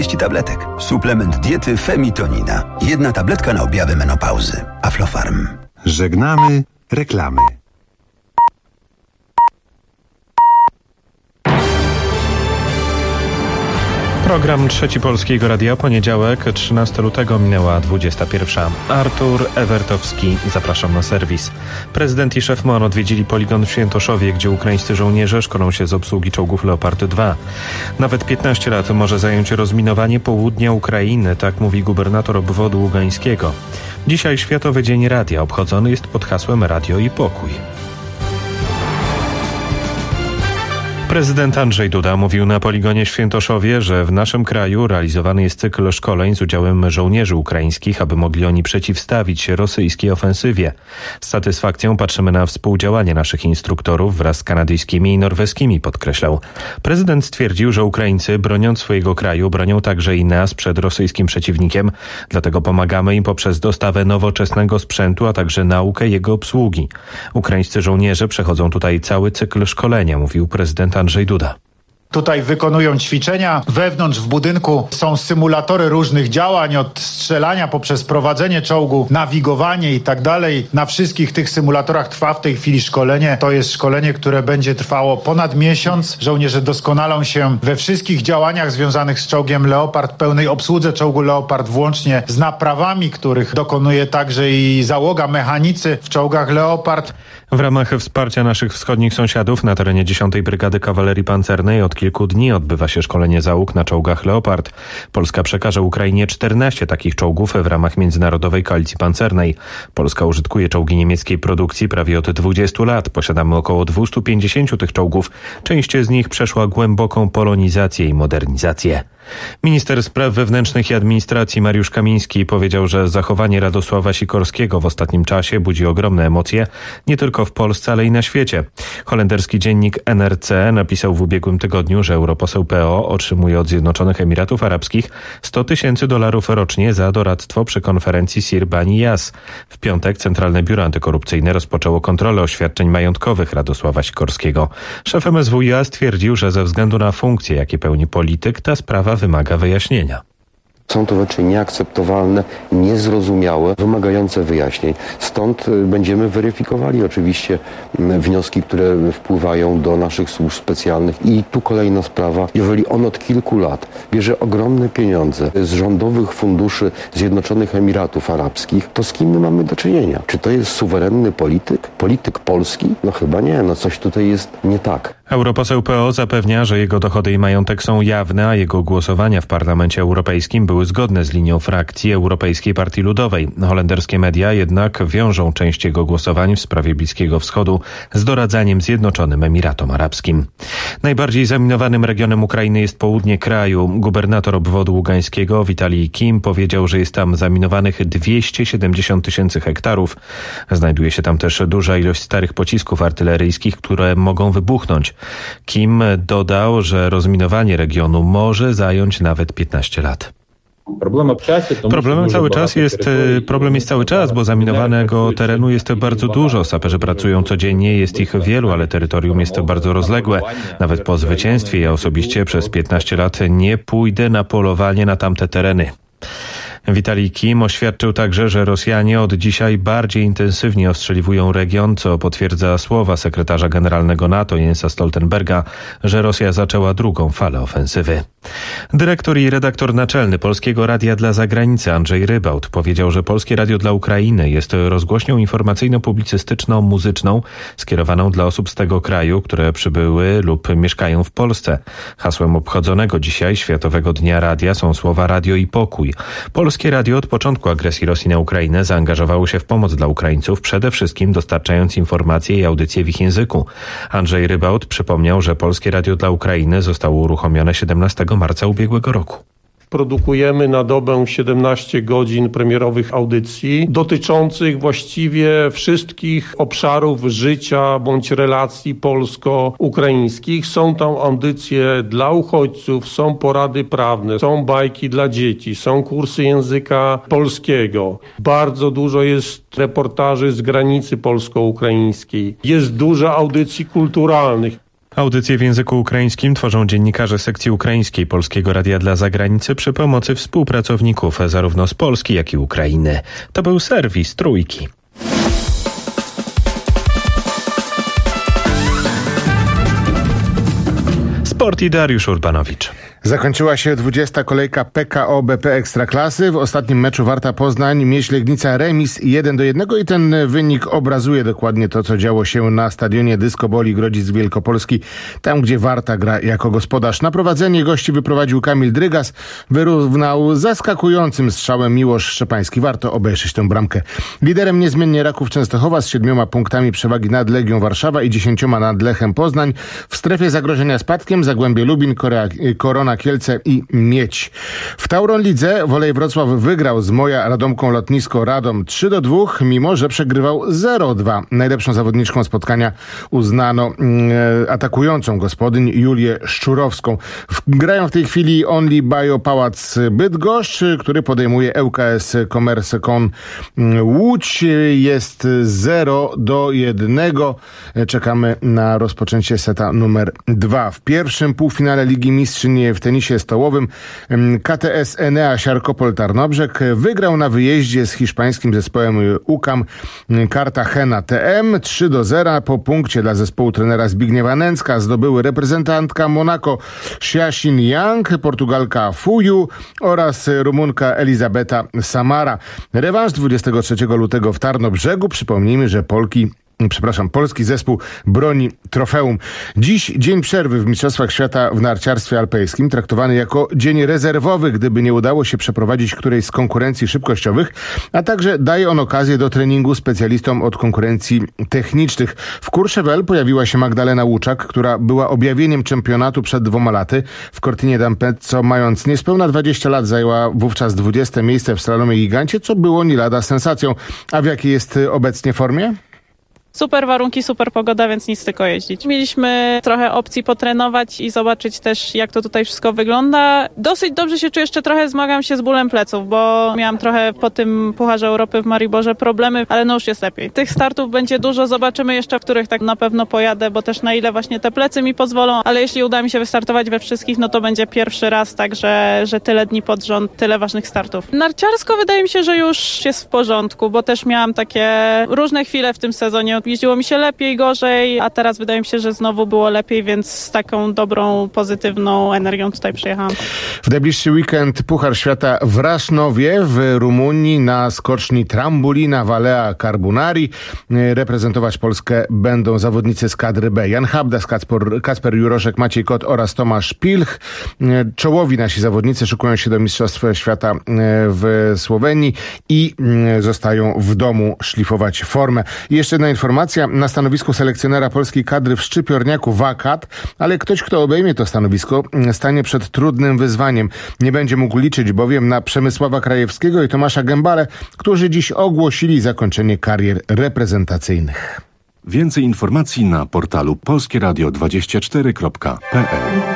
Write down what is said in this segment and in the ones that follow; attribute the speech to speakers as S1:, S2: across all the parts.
S1: 30 tabletek. Suplement diety Femitonina. 1 tabletka na objawy menopauzy. Aflofarm.
S2: Żegnamy reklamy.
S3: Program Trzeci Polskiego Radia, poniedziałek, 13 lutego, minęła 21. Artur Ewertowski, zapraszam na serwis. Prezydent i szef MON odwiedzili poligon w Świętoszowie, gdzie ukraińscy żołnierze szkolą się z obsługi czołgów Leopard 2. Nawet 15 lat może zająć rozminowanie południa Ukrainy, tak mówi gubernator obwodu ługańskiego. Dzisiaj Światowy Dzień Radia obchodzony jest pod hasłem Radio i Pokój. Prezydent Andrzej Duda mówił na poligonie w Świętoszowie, że w naszym kraju realizowany jest cykl szkoleń z udziałem żołnierzy ukraińskich, aby mogli oni przeciwstawić się rosyjskiej ofensywie. Z satysfakcją patrzymy na współdziałanie naszych instruktorów wraz z kanadyjskimi i norweskimi, podkreślał. Prezydent stwierdził, że Ukraińcy, broniąc swojego kraju, bronią także i nas przed rosyjskim przeciwnikiem, dlatego pomagamy im poprzez dostawę nowoczesnego sprzętu, a także naukę jego obsługi. Ukraińscy żołnierze przechodzą tutaj cały cykl szkolenia, mówił prezydent Andrzej Duda.
S4: Tutaj wykonują ćwiczenia. Wewnątrz w budynku są symulatory różnych działań, od strzelania poprzez prowadzenie czołgu, nawigowanie i tak dalej. Na wszystkich tych symulatorach trwa w tej chwili szkolenie. To jest szkolenie, które będzie trwało ponad miesiąc. Żołnierze doskonalą się we wszystkich działaniach związanych z czołgiem Leopard, pełnej obsłudze czołgu Leopard, włącznie z naprawami, których dokonuje także i załoga, mechanicy w czołgach Leopard.
S3: W ramach wsparcia naszych wschodnich sąsiadów na terenie 10. Brygady Kawalerii Pancernej od kilku dni odbywa się szkolenie załóg na czołgach Leopard. Polska przekaże Ukrainie 14 takich czołgów w ramach Międzynarodowej Koalicji Pancernej. Polska użytkuje czołgi niemieckiej produkcji prawie od 20 lat. Posiadamy około 250 tych czołgów. Część z nich przeszła głęboką polonizację i modernizację. Minister Spraw Wewnętrznych i Administracji Mariusz Kamiński powiedział, że zachowanie Radosława Sikorskiego w ostatnim czasie budzi ogromne emocje, nie tylko w Polsce, ale i na świecie. Holenderski dziennik NRC napisał w ubiegłym tygodniu, że europoseł PO otrzymuje od Zjednoczonych Emiratów Arabskich $100,000 rocznie za doradztwo przy konferencji Sir Bani Yas. W piątek Centralne Biuro Antykorupcyjne rozpoczęło kontrolę oświadczeń majątkowych Radosława Sikorskiego. Szef MSWiA stwierdził, że ze względu na funkcję, jakie pełni polityk, ta sprawa wymaga wyjaśnienia.
S5: Są to rzeczy nieakceptowalne, niezrozumiałe, wymagające wyjaśnień. Stąd będziemy weryfikowali oczywiście wnioski, które wpływają do naszych służb specjalnych. I tu kolejna sprawa. Jeżeli on od kilku lat bierze ogromne pieniądze z rządowych funduszy Zjednoczonych Emiratów Arabskich, to z kim my mamy do czynienia? Czy to jest suwerenny polityk? Polityk polski? No chyba nie. No coś tutaj jest nie tak.
S3: Europoseł PO zapewnia, że jego dochody i majątek są jawne, a jego głosowania w Parlamencie Europejskim były zgodne z linią frakcji Europejskiej Partii Ludowej. Holenderskie media jednak wiążą część jego głosowań w sprawie Bliskiego Wschodu z doradzaniem Zjednoczonym Emiratom Arabskim. Najbardziej zaminowanym regionem Ukrainy jest południe kraju. Gubernator obwodu ługańskiego Witalij Kim powiedział, że jest tam zaminowanych 270 000 hektarów. Znajduje się tam też duża ilość starych pocisków artyleryjskich, które mogą wybuchnąć. Kim dodał, że rozminowanie regionu może zająć nawet 15 lat. Problem jest cały czas, bo zaminowanego terenu jest bardzo dużo. Saperzy pracują codziennie, jest ich wielu, ale terytorium jest bardzo rozległe. Nawet po zwycięstwie ja osobiście przez 15 lat nie pójdę na polowanie na tamte tereny. Witalij Kim oświadczył także, że Rosjanie od dzisiaj bardziej intensywnie ostrzeliwują region, co potwierdza słowa sekretarza generalnego NATO Jensa Stoltenberga, że Rosja zaczęła drugą falę ofensywy. Dyrektor i redaktor naczelny Polskiego Radia dla Zagranicy Andrzej Rybałt powiedział, że Polskie Radio dla Ukrainy jest rozgłośnią informacyjno-publicystyczną, muzyczną skierowaną dla osób z tego kraju, które przybyły lub mieszkają w Polsce. Hasłem obchodzonego dzisiaj Światowego Dnia Radia są słowa Radio i Pokój. Polskie Radio od początku agresji Rosji na Ukrainę zaangażowało się w pomoc dla Ukraińców, przede wszystkim dostarczając informacje i audycje w ich języku. Andrzej Rybałt przypomniał, że Polskie Radio dla Ukrainy zostało uruchomione 17 marca ubiegłego roku.
S6: Produkujemy na dobę 17 godzin premierowych audycji dotyczących właściwie wszystkich obszarów życia bądź relacji polsko-ukraińskich. Są tam audycje dla uchodźców, są porady prawne, są bajki dla dzieci, są kursy języka polskiego. Bardzo dużo jest reportaży z granicy polsko-ukraińskiej. Jest dużo audycji kulturalnych.
S3: Audycje w języku ukraińskim tworzą dziennikarze sekcji ukraińskiej Polskiego Radia dla Zagranicy przy pomocy współpracowników zarówno z Polski, jak i Ukrainy. To był serwis Trójki. Sport i Dariusz Urbanowicz.
S7: Zakończyła się 20. kolejka PKO BP Ekstraklasy. W ostatnim meczu Warta Poznań, Mieś Legnica remis 1-1 i ten wynik obrazuje dokładnie to, co działo się na stadionie Dysko Boli Grodzic Wielkopolski, tam gdzie Warta gra jako gospodarz. Na prowadzenie gości wyprowadził Kamil Drygas, wyrównał zaskakującym strzałem Miłosz Szczepański. Warto obejrzeć tę bramkę. Liderem niezmiennie Raków Częstochowa z 7 punktami przewagi nad Legią Warszawa i 10 nad Lechem Poznań. W strefie zagrożenia spadkiem Zagłębie Lubin, Korona Kielce i Miedź. W Tauron Lidze Wolej Wrocław wygrał z Moja Radomką Lotnisko Radom 3-2, mimo że przegrywał 0-2. Najlepszą zawodniczką spotkania uznano atakującą gospodyń Julię Szczurowską. Grają w tej chwili Only Bio Pałac Bydgoszcz, który podejmuje ŁKS Komersekon Łódź. Jest 0-1. Czekamy na rozpoczęcie seta numer 2. W pierwszym półfinale Ligi Mistrzyń w tenisie stołowym KTS Enea Siarkopol Tarnobrzeg wygrał na wyjeździe z hiszpańskim zespołem UCAM Cartagena TM 3-0 po punkcie dla zespołu trenera Zbigniewa Nęcka. Zdobyły reprezentantka Monaco Xiaxin Yang, Portugalka Fuyu oraz Rumunka Elizabeta Samara. Rewanż 23 lutego w Tarnobrzegu. Przypomnijmy, że polski zespół broni trofeum. Dziś dzień przerwy w Mistrzostwach Świata w narciarstwie alpejskim, traktowany jako dzień rezerwowy, gdyby nie udało się przeprowadzić którejś z konkurencji szybkościowych, a także daje on okazję do treningu specjalistom od konkurencji technicznych. W Courchevel pojawiła się Magdalena Łuczak, która była objawieniem czempionatu przed 2 laty. W Cortinie d'Ampezzo, mając niespełna 20 lat, zajęła wówczas 20. miejsce w slalomie gigancie, co było nie lada sensacją. A w jakiej jest obecnie formie?
S8: Super warunki, super pogoda, więc nic, tylko jeździć. Mieliśmy trochę opcji potrenować i zobaczyć też, jak to tutaj wszystko wygląda. Dosyć dobrze się czuję, jeszcze trochę zmagam się z bólem pleców, bo miałam trochę po tym Pucharze Europy w Mariborze problemy, ale no już jest lepiej. Tych startów będzie dużo, zobaczymy jeszcze, w których tak na pewno pojadę, bo też na ile właśnie te plecy mi pozwolą, ale jeśli uda mi się wystartować we wszystkich, no to będzie pierwszy raz, także że tyle dni pod rząd, tyle ważnych startów. Narciarsko wydaje mi się, że już jest w porządku, bo też miałam takie różne chwile w tym sezonie. Jeździło mi się lepiej, gorzej, a teraz wydaje mi się, że znowu było lepiej, więc z taką dobrą, pozytywną energią tutaj przyjechałam.
S7: W najbliższy weekend Puchar Świata w Rasznowie w Rumunii na skoczni Trambulina Valea Carbonari. Reprezentować Polskę będą zawodnicy z kadry B. Jan Habdas, Kacper Juroszek, Maciej Kot oraz Tomasz Pilch. Czołowi nasi zawodnicy szykują się do Mistrzostw Świata w Słowenii i zostają w domu szlifować formę. I jeszcze jedna informacja. Na stanowisku selekcjonera polskiej kadry w Szczypiorniaku wakat, ale ktoś, kto obejmie to stanowisko, stanie przed trudnym wyzwaniem. Nie będzie mógł liczyć bowiem na Przemysława Krajewskiego i Tomasza Gębalę, którzy dziś ogłosili zakończenie karier reprezentacyjnych.
S2: Więcej informacji na portalu polskieradio24.pl.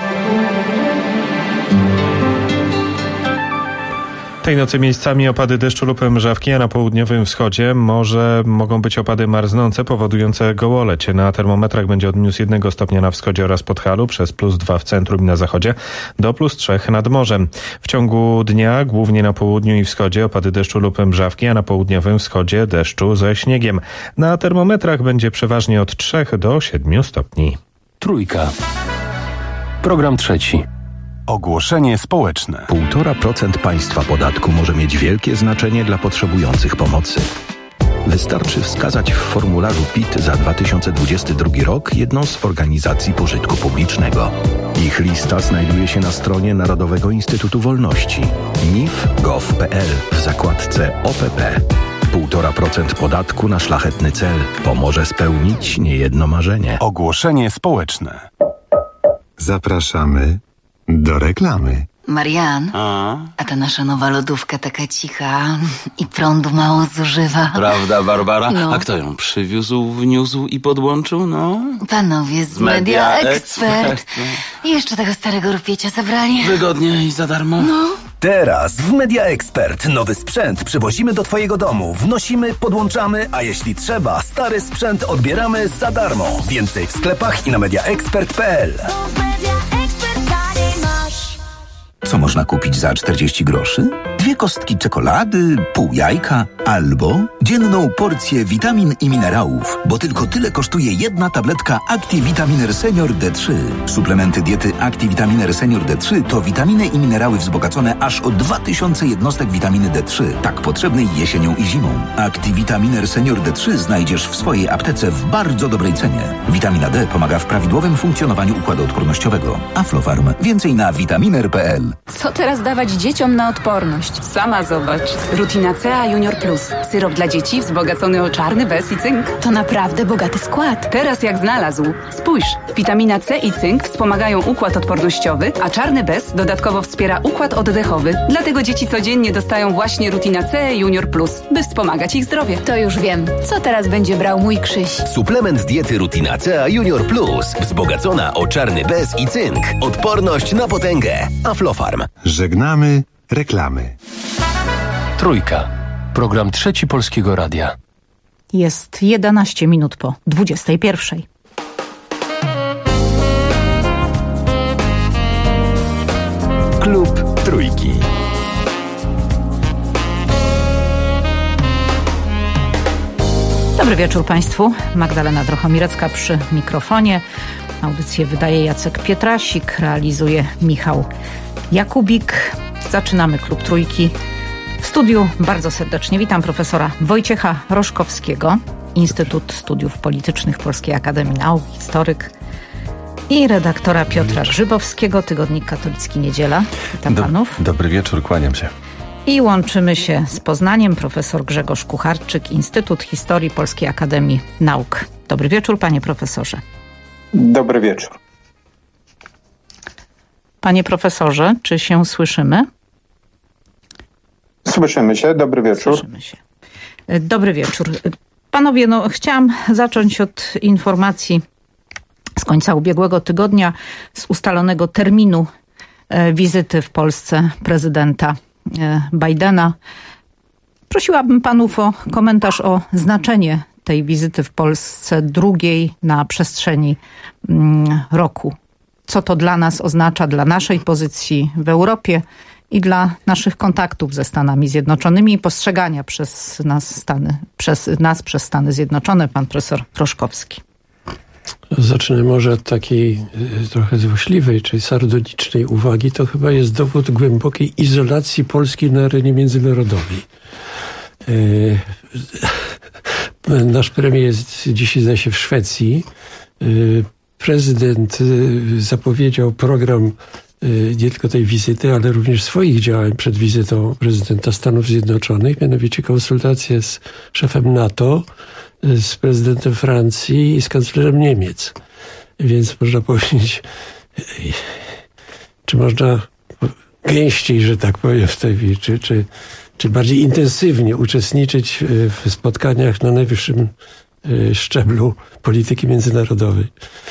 S3: Tej nocy miejscami opady deszczu lub mrzawki, a na południowym wschodzie mogą być opady marznące powodujące gołoleć. Na termometrach będzie od -1 stopnia na wschodzie oraz Podhalu, przez +2 w centrum i na zachodzie, do +3 nad morzem. W ciągu dnia głównie na południu i wschodzie opady deszczu lub mrzawki, a na południowym wschodzie deszczu ze śniegiem. Na termometrach będzie przeważnie od 3 do 7 stopni.
S9: Trójka. Program trzeci.
S2: Ogłoszenie społeczne.
S1: 1,5% państwa podatku może mieć wielkie znaczenie dla potrzebujących pomocy. Wystarczy wskazać w formularzu PIT za 2022 rok jedną z organizacji pożytku publicznego. Ich lista znajduje się na stronie Narodowego Instytutu Wolności nif.gov.pl w zakładce OPP. 1,5% podatku na szlachetny cel pomoże spełnić niejedno marzenie.
S2: Ogłoszenie społeczne. Zapraszamy do reklamy.
S10: Marian, a ta nasza nowa lodówka taka cicha i prądu mało zużywa.
S11: Prawda, Barbara?
S10: No.
S11: A kto ją przywiózł, wniósł i podłączył? No.
S10: Panowie z Media Expert. I jeszcze tego starego rupiecia zabrali.
S11: Wygodnie i za darmo.
S10: No.
S12: Teraz w Media Expert nowy sprzęt przywozimy do twojego domu, wnosimy, podłączamy, a jeśli trzeba, stary sprzęt odbieramy za darmo. Więcej w sklepach i na mediaexpert.pl.
S1: Co można kupić za 40 groszy? 2 kostki czekolady, pół jajka albo dzienną porcję witamin i minerałów, bo tylko tyle kosztuje jedna tabletka ActiVitaminer Senior D3. Suplementy diety ActiVitaminer Senior D3 to witaminy i minerały wzbogacone aż o 2000 jednostek witaminy D3, tak potrzebnej jesienią i zimą. ActiVitaminer Senior D3 znajdziesz w swojej aptece w bardzo dobrej cenie. Witamina D pomaga w prawidłowym funkcjonowaniu układu odpornościowego. Aflofarm. Więcej na vitaminer.pl.
S13: Co teraz dawać dzieciom na odporność? Sama zobacz. Rutina C Junior Plus. Syrop dla dzieci wzbogacony o czarny bez i cynk.
S14: To naprawdę bogaty skład.
S13: Teraz jak znalazł. Spójrz. Witamina C i cynk wspomagają układ odpornościowy, a czarny bez dodatkowo wspiera układ oddechowy. Dlatego dzieci codziennie dostają właśnie Rutina C Junior Plus, by wspomagać ich zdrowie.
S14: To już wiem. Co teraz będzie brał mój Krzyś?
S15: Suplement diety Rutina C Junior Plus. Wzbogacona o czarny bez i cynk. Odporność na potęgę. Aflofarm.
S2: Żegnamy reklamy.
S9: Trójka. Program Trzeci Polskiego Radia.
S16: Jest 11 minut po 21.
S12: Klub Trójki.
S16: Dobry wieczór Państwu. Magdalena Drochomirecka przy mikrofonie. Audycję wydaje Jacek Pietrasik, realizuje Michał Jakubik. Zaczynamy Klub Trójki. W studiu bardzo serdecznie witam profesora Wojciecha Roszkowskiego, Instytut Studiów Politycznych Polskiej Akademii Nauk, historyk, i redaktora Piotra Grzybowskiego, Tygodnik Katolicki Niedziela. Witam panów.
S17: Dobry wieczór, kłaniam się.
S16: I łączymy się z Poznaniem, profesor Grzegorz Kucharczyk, Instytut Historii Polskiej Akademii Nauk. Dobry wieczór, panie profesorze.
S18: Dobry wieczór.
S16: Panie profesorze, czy się słyszymy?
S18: Słyszymy się. Dobry wieczór.
S16: Słyszymy się. Dobry wieczór. Panowie, chciałam zacząć od informacji z końca ubiegłego tygodnia, z ustalonego terminu wizyty w Polsce prezydenta Bidena. Prosiłabym panów o komentarz o znaczenie tej wizyty w Polsce, drugiej na przestrzeni roku. Co to dla nas oznacza, dla naszej pozycji w Europie i dla naszych kontaktów ze Stanami Zjednoczonymi i postrzegania przez przez Stany Zjednoczone, pan profesor Roszkowski.
S6: Zacznę może od takiej trochę złośliwej, czyli sardonicznej uwagi. To chyba jest dowód głębokiej izolacji Polski na arenie międzynarodowej. Nasz premier jest dzisiaj, zdaje się, w Szwecji. Prezydent zapowiedział program nie tylko tej wizyty, ale również swoich działań przed wizytą prezydenta Stanów Zjednoczonych, mianowicie konsultacje z szefem NATO, z prezydentem Francji i z kanclerzem Niemiec. Więc można powiedzieć, czy można gęściej, że tak powiem, w tej czy bardziej intensywnie uczestniczyć w spotkaniach na najwyższym szczeblu polityki międzynarodowej.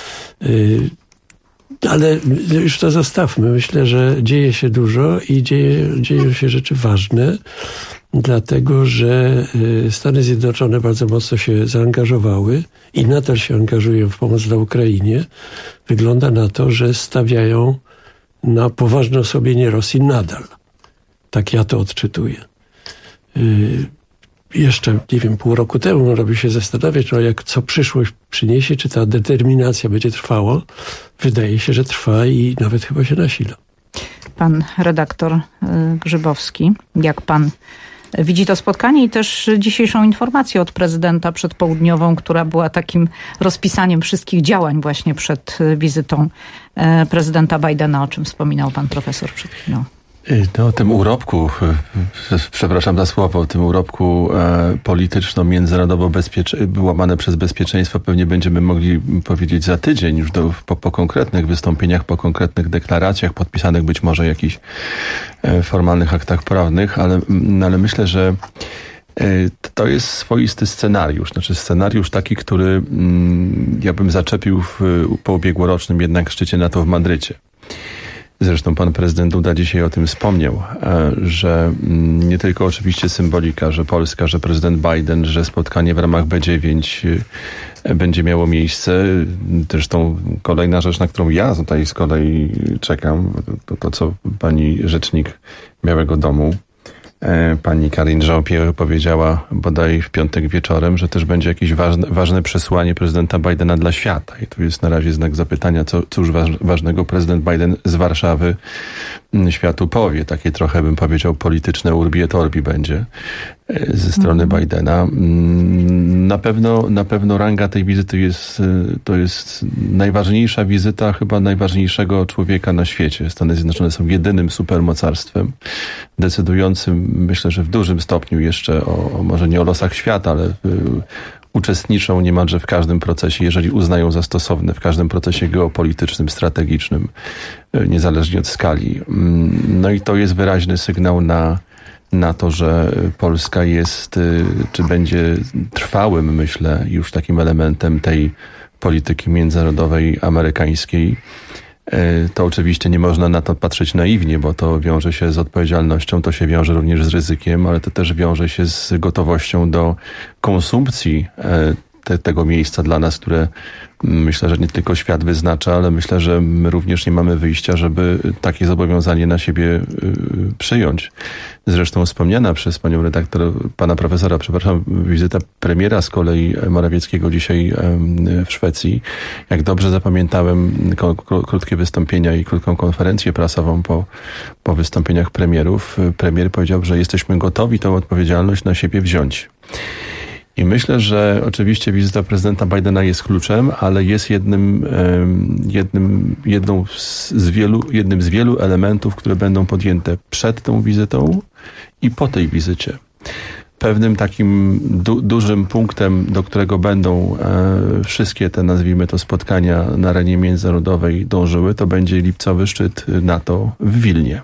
S6: Ale już to zostawmy. Myślę, że dzieje się dużo i dzieją się rzeczy ważne, dlatego że Stany Zjednoczone bardzo mocno się zaangażowały i nadal się angażują w pomoc dla Ukrainie. Wygląda na to, że stawiają na poważne osłabienie Rosji nadal. Tak ja to odczytuję. Jeszcze, nie wiem, pół roku temu można by się zastanawiać, co przyszłość przyniesie, czy ta determinacja będzie trwała. Wydaje się, że trwa i nawet chyba się nasila.
S16: Pan redaktor Grzybowski, jak pan widzi to spotkanie i też dzisiejszą informację od prezydenta przedpołudniową, która była takim rozpisaniem wszystkich działań właśnie przed wizytą prezydenta Bidena, o czym wspominał pan profesor przed chwilą?
S3: No, o tym urobku, przepraszam za słowo, o tym urobku polityczno-międzynarodowo łamane przez bezpieczeństwo pewnie będziemy mogli powiedzieć za tydzień, już po konkretnych wystąpieniach, po konkretnych deklaracjach, podpisanych być może jakichś formalnych aktach prawnych, ale myślę, że to jest swoisty scenariusz. Znaczy scenariusz taki, który ja bym zaczepił po ubiegłorocznym jednak szczycie NATO w Madrycie. Zresztą pan prezydent Duda dzisiaj o tym wspomniał, że nie tylko oczywiście symbolika, że Polska, że prezydent Biden, że spotkanie w ramach B9 będzie miało miejsce. Zresztą kolejna rzecz, na którą ja tutaj z kolei czekam, to co pani rzecznik Białego Domu, pani Karine Jean-Pierre powiedziała bodaj w piątek wieczorem, że też będzie jakieś ważne przesłanie prezydenta Bidena dla świata. I tu jest na razie znak zapytania, cóż ważnego prezydent Biden z Warszawy światu powie. Takie trochę, bym powiedział, polityczne urbi et orbi będzie ze strony Bidena. Na pewno ranga tej wizyty to jest najważniejsza wizyta chyba najważniejszego człowieka na świecie. Stany Zjednoczone są jedynym supermocarstwem decydującym, myślę, że w dużym stopniu jeszcze może nie o losach świata, ale uczestniczą niemalże w każdym procesie, jeżeli uznają za stosowne, w każdym procesie geopolitycznym, strategicznym, niezależnie od skali. No i to jest wyraźny sygnał na to, że Polska jest, czy będzie trwałym, myślę, już takim elementem tej polityki międzynarodowej amerykańskiej. To oczywiście nie można na to patrzeć naiwnie, bo to wiąże się z odpowiedzialnością, to się wiąże również z ryzykiem, ale to też wiąże się z gotowością do konsumpcji tego miejsca dla nas, które myślę, że nie tylko świat wyznacza, ale myślę, że my również nie mamy wyjścia, żeby takie zobowiązanie na siebie przyjąć. Zresztą wspomniana przez panią redaktor, pana profesora, wizyta premiera z kolei Morawieckiego dzisiaj w Szwecji. Jak dobrze zapamiętałem krótkie wystąpienia i krótką konferencję prasową po wystąpieniach premierów, premier powiedział, że jesteśmy gotowi tą odpowiedzialność na siebie wziąć. I myślę, że oczywiście wizyta prezydenta Bidena jest kluczem, ale jest jednym z wielu elementów, które będą podjęte przed tą wizytą i po tej wizycie. Pewnym takim dużym punktem, do którego będą wszystkie te, nazwijmy to, spotkania na arenie międzynarodowej dążyły, to będzie lipcowy szczyt NATO w Wilnie.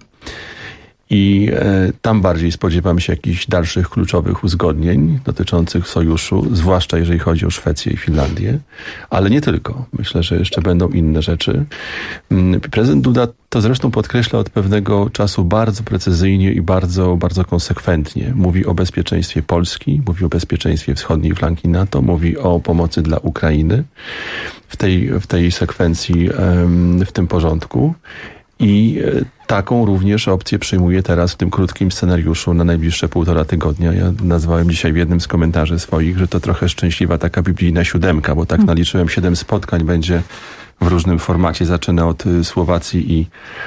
S3: I tam bardziej spodziewam się jakichś dalszych kluczowych uzgodnień dotyczących sojuszu, zwłaszcza jeżeli chodzi o Szwecję i Finlandię, ale nie tylko. Myślę, że jeszcze będą inne rzeczy. Prezydent Duda to zresztą podkreśla od pewnego czasu bardzo precyzyjnie i bardzo, bardzo konsekwentnie. Mówi o bezpieczeństwie Polski, mówi o bezpieczeństwie wschodniej flanki NATO, mówi o pomocy dla Ukrainy w tej sekwencji, w tym porządku. I taką również opcję przyjmuję teraz w tym krótkim scenariuszu na najbliższe 1,5 tygodnia. Ja nazwałem dzisiaj w jednym z komentarzy swoich, że to trochę szczęśliwa taka biblijna 7, bo tak naliczyłem 7 spotkań, będzie w różnym formacie. Zaczynę od Słowacji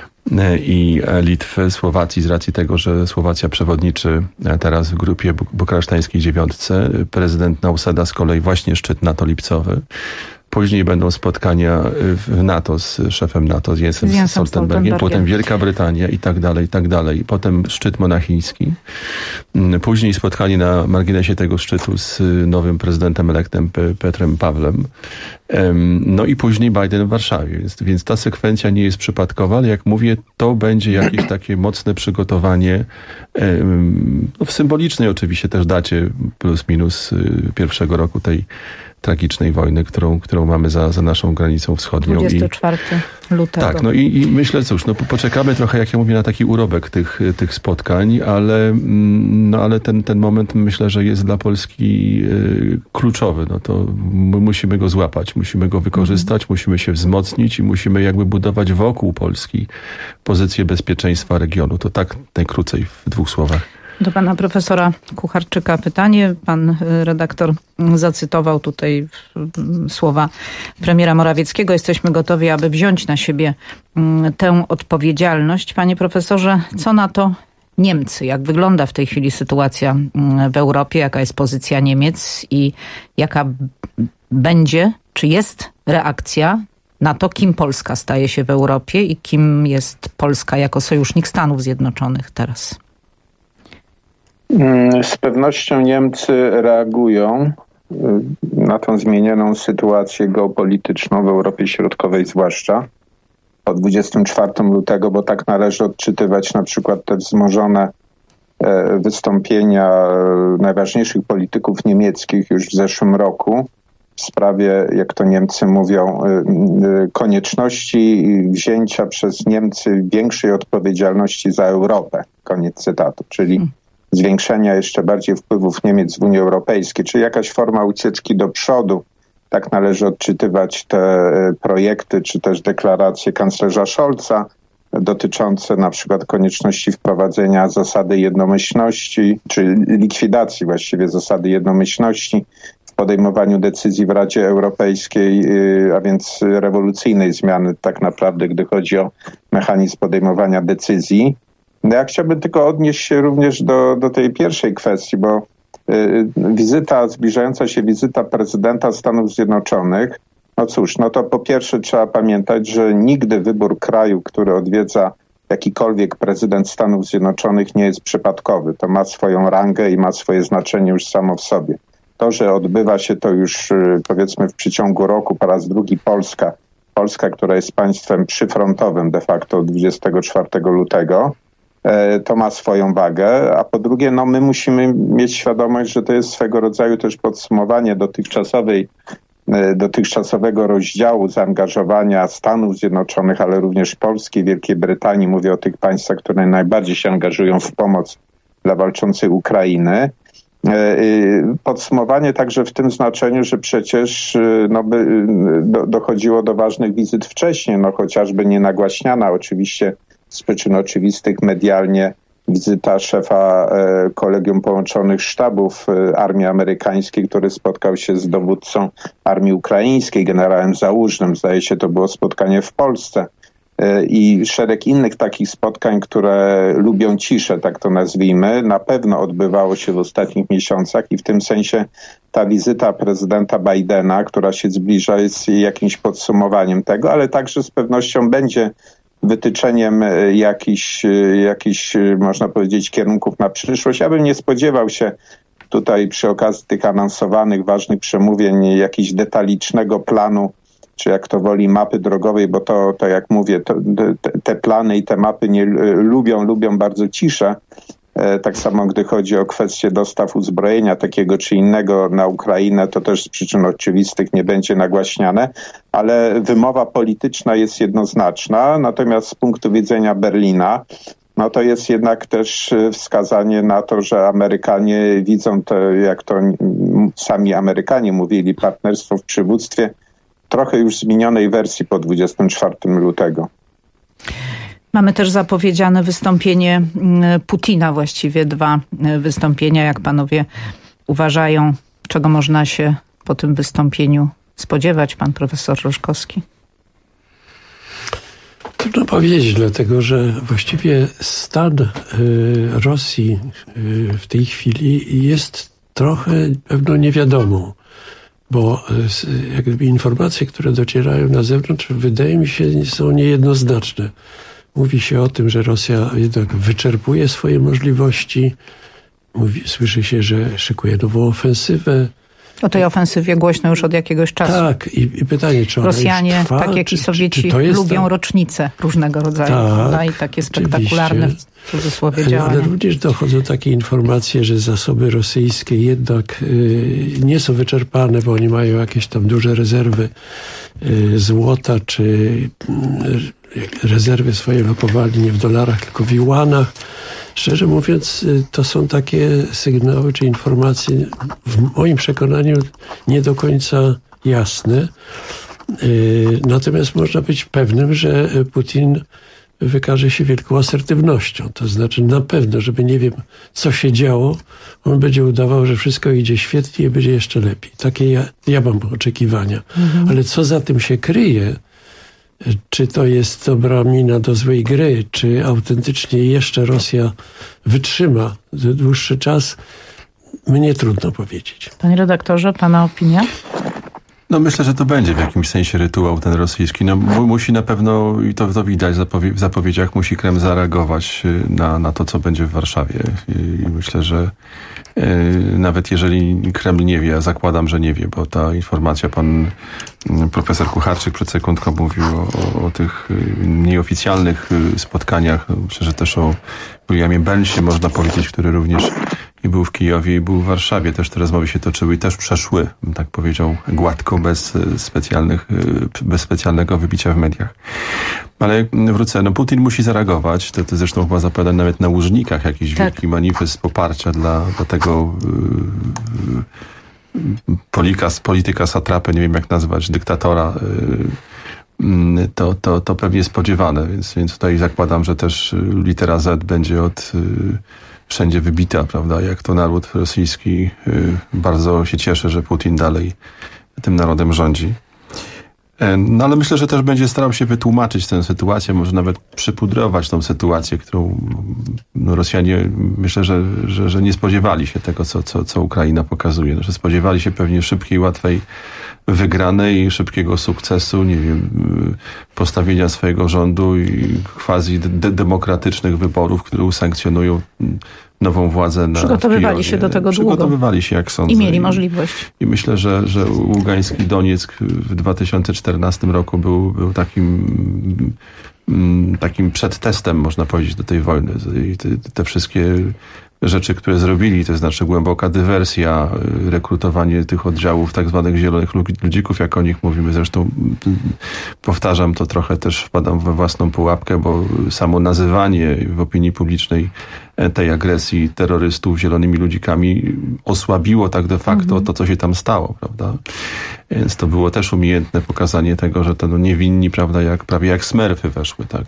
S3: i Litwy. Słowacji z racji tego, że Słowacja przewodniczy teraz w grupie bukaresztańskiej 9. Prezydent Nauseda z kolei właśnie szczyt NATO lipcowy. Później będą spotkania w NATO z szefem NATO, z Jensem Stoltenbergiem, potem Wielka Brytania i tak dalej. Potem szczyt monachiński. Później spotkanie na marginesie tego szczytu z nowym prezydentem elektem Petrem Pawlem. No i później Biden w Warszawie. Więc ta sekwencja nie jest przypadkowa, ale jak mówię, to będzie jakieś takie mocne przygotowanie w symbolicznej oczywiście też dacie plus minus pierwszego roku tej tragicznej wojny, którą mamy za naszą granicą wschodnią.
S16: 24 lutego.
S3: Tak, no i myślę, cóż, poczekamy trochę, jak ja mówię, na taki urobek tych spotkań, ale ten moment myślę, że jest dla Polski kluczowy. No to my musimy go złapać, musimy go wykorzystać, musimy się wzmocnić i musimy jakby budować wokół Polski pozycję bezpieczeństwa regionu. To tak najkrócej w 2 słowach.
S16: Do pana profesora Kucharczyka pytanie. Pan redaktor zacytował tutaj słowa premiera Morawieckiego. Jesteśmy gotowi, aby wziąć na siebie tę odpowiedzialność. Panie profesorze, co na to Niemcy? Jak wygląda w tej chwili sytuacja w Europie? Jaka jest pozycja Niemiec i jaka będzie, czy jest reakcja na to, kim Polska staje się w Europie i kim jest Polska jako sojusznik Stanów Zjednoczonych teraz?
S18: Z pewnością Niemcy reagują na tą zmienioną sytuację geopolityczną w Europie Środkowej zwłaszcza po 24 lutego, bo tak należy odczytywać na przykład te wzmożone wystąpienia najważniejszych polityków niemieckich już w zeszłym roku w sprawie, jak to Niemcy mówią, konieczności wzięcia przez Niemcy większej odpowiedzialności za Europę. Koniec cytatu. Czyli zwiększenia jeszcze bardziej wpływów Niemiec w Unii Europejskiej, czyli jakaś forma ucieczki do przodu. Tak należy odczytywać te projekty, czy też deklaracje kanclerza Scholza dotyczące na przykład konieczności wprowadzenia zasady jednomyślności, czy likwidacji właściwie zasady jednomyślności w podejmowaniu decyzji w Radzie Europejskiej, a więc rewolucyjnej zmiany tak naprawdę, gdy chodzi o mechanizm podejmowania decyzji. No ja chciałbym tylko odnieść się również do tej pierwszej kwestii, bo zbliżająca się wizyta prezydenta Stanów Zjednoczonych, no cóż, no to po pierwsze trzeba pamiętać, że nigdy wybór kraju, który odwiedza jakikolwiek prezydent Stanów Zjednoczonych nie jest przypadkowy. To ma swoją rangę i ma swoje znaczenie już samo w sobie. To, że odbywa się to już powiedzmy w przeciągu roku po raz drugi Polska, która jest państwem przyfrontowym de facto od 24 lutego, to ma swoją wagę, a po drugie, no my musimy mieć świadomość, że to jest swego rodzaju też podsumowanie dotychczasowego rozdziału zaangażowania Stanów Zjednoczonych, ale również Polski, Wielkiej Brytanii. Mówię o tych państwach, które najbardziej się angażują w pomoc dla walczącej Ukrainy. Podsumowanie także w tym znaczeniu, że przecież dochodziło do ważnych wizyt wcześniej, chociażby nie nagłaśniana oczywiście z przyczyn oczywistych medialnie wizyta szefa Kolegium Połączonych Sztabów Armii Amerykańskiej, który spotkał się z dowódcą Armii Ukraińskiej, generałem Załużnym. Zdaje się, to było spotkanie w Polsce. I szereg innych takich spotkań, które lubią ciszę, tak to nazwijmy, na pewno odbywało się w ostatnich miesiącach i w tym sensie ta wizyta prezydenta Bidena, która się zbliża, jest jakimś podsumowaniem tego, ale także z pewnością będzie wytyczeniem jakichś, można powiedzieć, kierunków na przyszłość. Ja bym nie spodziewał się tutaj przy okazji tych anonsowanych, ważnych przemówień jakiegoś detalicznego planu, czy jak to woli mapy drogowej, bo to jak mówię, te plany i te mapy lubią bardzo ciszę. Tak samo gdy chodzi o kwestię dostaw uzbrojenia takiego czy innego na Ukrainę, to też z przyczyn oczywistych nie będzie nagłaśniane, ale wymowa polityczna jest jednoznaczna, natomiast z punktu widzenia Berlina, no to jest jednak też wskazanie na to, że Amerykanie widzą to, jak to sami Amerykanie mówili, partnerstwo w przywództwie trochę już zmienionej wersji po 24 lutego.
S16: Mamy też zapowiedziane wystąpienie Putina, właściwie dwa wystąpienia. Jak panowie uważają, czego można się po tym wystąpieniu spodziewać, pan profesor Roszkowski?
S17: Trudno powiedzieć, dlatego że właściwie stan Rosji w tej chwili jest trochę pewno niewiadomą, bo jakby informacje, które docierają na zewnątrz, wydaje mi się, są niejednoznaczne. Mówi się o tym, że Rosja jednak wyczerpuje swoje możliwości. Słyszy się, że szykuje nową ofensywę.
S16: O tej ofensywie głośno już od jakiegoś czasu.
S17: Tak, i pytanie, czy ona
S16: Rosjanie,
S17: już trwa,
S16: tak jak i Sowieci, lubią rocznice różnego rodzaju. Tak, i takie spektakularne w cudzysłowie działania.
S17: Ale również dochodzą takie informacje, że zasoby rosyjskie jednak nie są wyczerpane, bo oni mają jakieś tam duże rezerwy złota, czy rezerwy swoje lokowali nie w dolarach, tylko w juanach. Szczerze mówiąc, to są takie sygnały czy informacje w moim przekonaniu nie do końca jasne. Natomiast można być pewnym, że Putin wykaże się wielką asertywnością. To znaczy na pewno, żeby nie wiem, co się działo, on będzie udawał, że wszystko idzie świetnie i będzie jeszcze lepiej. Takie ja mam oczekiwania. Ale co za tym się kryje, czy to jest dobra mina do złej gry, czy autentycznie jeszcze Rosja wytrzyma dłuższy czas, mnie trudno powiedzieć.
S16: Panie redaktorze, pana opinia?
S19: No myślę, że to będzie w jakimś sensie rytuał ten rosyjski. No musi na pewno, i to widać w zapowiedziach, musi Kreml zareagować na to, co będzie w Warszawie. I myślę, że nawet jeżeli Kreml nie wie, a zakładam, że nie wie, bo ta informacja, pan profesor Kucharczyk przed sekundką mówił o tych nieoficjalnych spotkaniach. Myślę, że też o Williamie Burnsie można powiedzieć, który również i był w Kijowie, i był w Warszawie. Też te rozmowy się toczyły i też przeszły, tak powiedział, gładko, bez specjalnego wybicia w mediach. Ale wrócę, Putin musi zareagować. To zresztą chyba zapowiada nawet na Łużnikach jakiś wielki manifest poparcia dla tego polityka satrapy, nie wiem jak nazwać, dyktatora. To pewnie spodziewane, więc tutaj zakładam, że też litera Z będzie wszędzie wybita, prawda, jak to naród rosyjski bardzo się cieszy, że Putin dalej tym narodem rządzi. No ale myślę, że też będzie starał się wytłumaczyć tę sytuację, może nawet przypudrować tą sytuację, którą Rosjanie, myślę, że nie spodziewali się tego, co Ukraina pokazuje. Że spodziewali się pewnie szybkiej, łatwej wygranej i szybkiego sukcesu, nie wiem, postawienia swojego rządu i quasi demokratycznych wyborów, które usankcjonują nową władzę na
S16: Przygotowywali się do tego długo.
S19: Przygotowywali się, jak sądzę.
S16: I mieli możliwość.
S19: I myślę, że Ługańsk i Donieck w 2014 roku był takim przedtestem, można powiedzieć, do tej wojny. I te wszystkie rzeczy, które zrobili, to znaczy głęboka dywersja, rekrutowanie tych oddziałów tak zwanych zielonych ludzików, jak o nich mówimy. Zresztą powtarzam to trochę, też wpadam we własną pułapkę, bo samo nazywanie w opinii publicznej tej agresji terrorystów zielonymi ludzikami osłabiło tak de facto to, co się tam stało, prawda? Więc to było też umiejętne pokazanie tego, że to niewinni, prawda, prawie jak smerfy weszły, tak?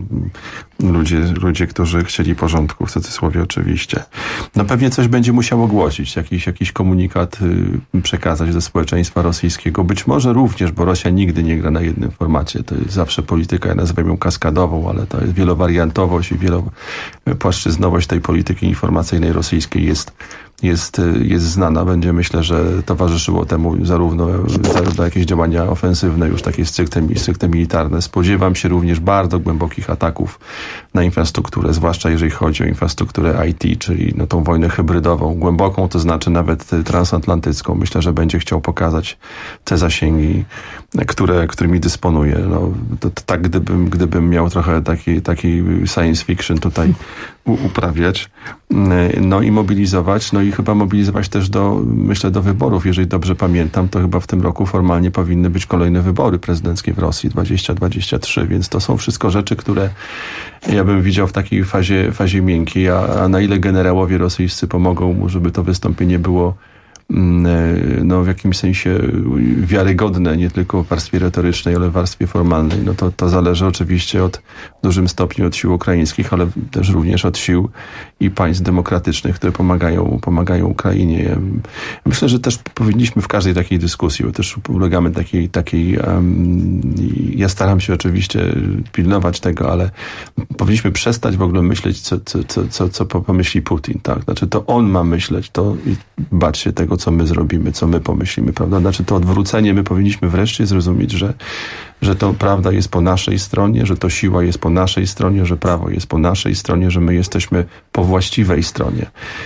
S19: Ludzie, którzy chcieli porządku, w cudzysłowie oczywiście. No pewnie coś będzie musiał ogłosić, jakiś komunikat przekazać do społeczeństwa rosyjskiego. Być może również, bo Rosja nigdy nie gra na jednym formacie. To jest zawsze polityka, ja nazywam ją kaskadową, ale to jest wielowariantowość i wielopłaszczyznowość tej polityki informacyjnej rosyjskiej jest znana. Będzie, myślę, że towarzyszyło temu zarówno jakieś działania ofensywne, już takie stricte militarne. Spodziewam się również bardzo głębokich ataków na infrastrukturę, zwłaszcza jeżeli chodzi o infrastrukturę IT, czyli tą wojnę hybrydową, głęboką, to znaczy nawet transatlantycką. Myślę, że będzie chciał pokazać te zasięgi, którymi dysponuje. To tak, gdybym miał trochę taki science fiction tutaj uprawiać, i mobilizować, i chyba mobilizować też myślę, do wyborów. Jeżeli dobrze pamiętam, to chyba w tym roku formalnie powinny być kolejne wybory prezydenckie w Rosji 2023, więc to są wszystko rzeczy, które ja bym widział w takiej fazie miękkiej, a na ile generałowie rosyjscy pomogą mu, żeby to wystąpienie było w jakimś sensie wiarygodne, nie tylko w warstwie retorycznej, ale w warstwie formalnej. To zależy oczywiście w dużym stopniu od sił ukraińskich, ale też również od sił i państw demokratycznych, które pomagają Ukrainie. Myślę, że też powinniśmy w każdej takiej dyskusji, bo też ulegamy takiej ja staram się oczywiście pilnować tego, ale powinniśmy przestać w ogóle myśleć, co pomyśli Putin, tak? Znaczy to on ma myśleć, i bać się tego, co my zrobimy, co my pomyślimy, prawda? Znaczy to odwrócenie, my powinniśmy wreszcie zrozumieć, że to prawda jest po naszej stronie, że to siła jest po naszej stronie, że prawo jest po naszej stronie, że my jesteśmy po właściwej stronie.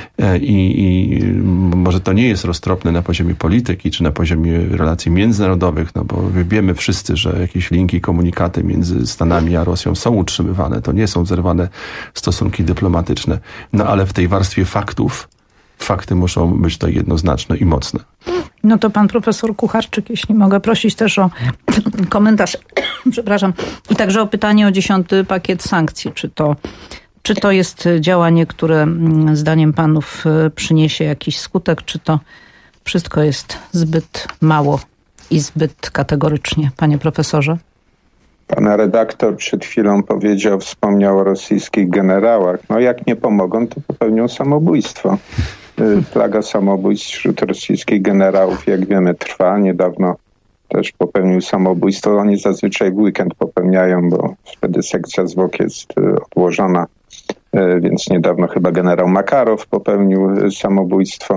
S19: I może to nie jest roztropne na poziomie polityki, czy na poziomie relacji międzynarodowych, bo wiemy wszyscy, że jakieś linki, komunikaty między Stanami a Rosją są utrzymywane, to nie są zerwane stosunki dyplomatyczne. Ale w tej warstwie fakty muszą być to jednoznaczne i mocne.
S16: No to pan profesor Kucharczyk, jeśli mogę prosić też o komentarz, przepraszam, i także o pytanie o 10. pakiet sankcji. Czy to jest działanie, które zdaniem panów przyniesie jakiś skutek, czy to wszystko jest zbyt mało i zbyt kategorycznie, panie profesorze?
S18: Pan redaktor przed chwilą wspomniał o rosyjskich generałach. Jak nie pomogą, to popełnią samobójstwo. Plaga samobójstw wśród rosyjskich generałów, jak wiemy, trwa. Niedawno też popełnił samobójstwo. Oni zazwyczaj w weekend popełniają, bo wtedy sekcja zwłok jest odłożona. Więc niedawno chyba generał Makarow popełnił samobójstwo.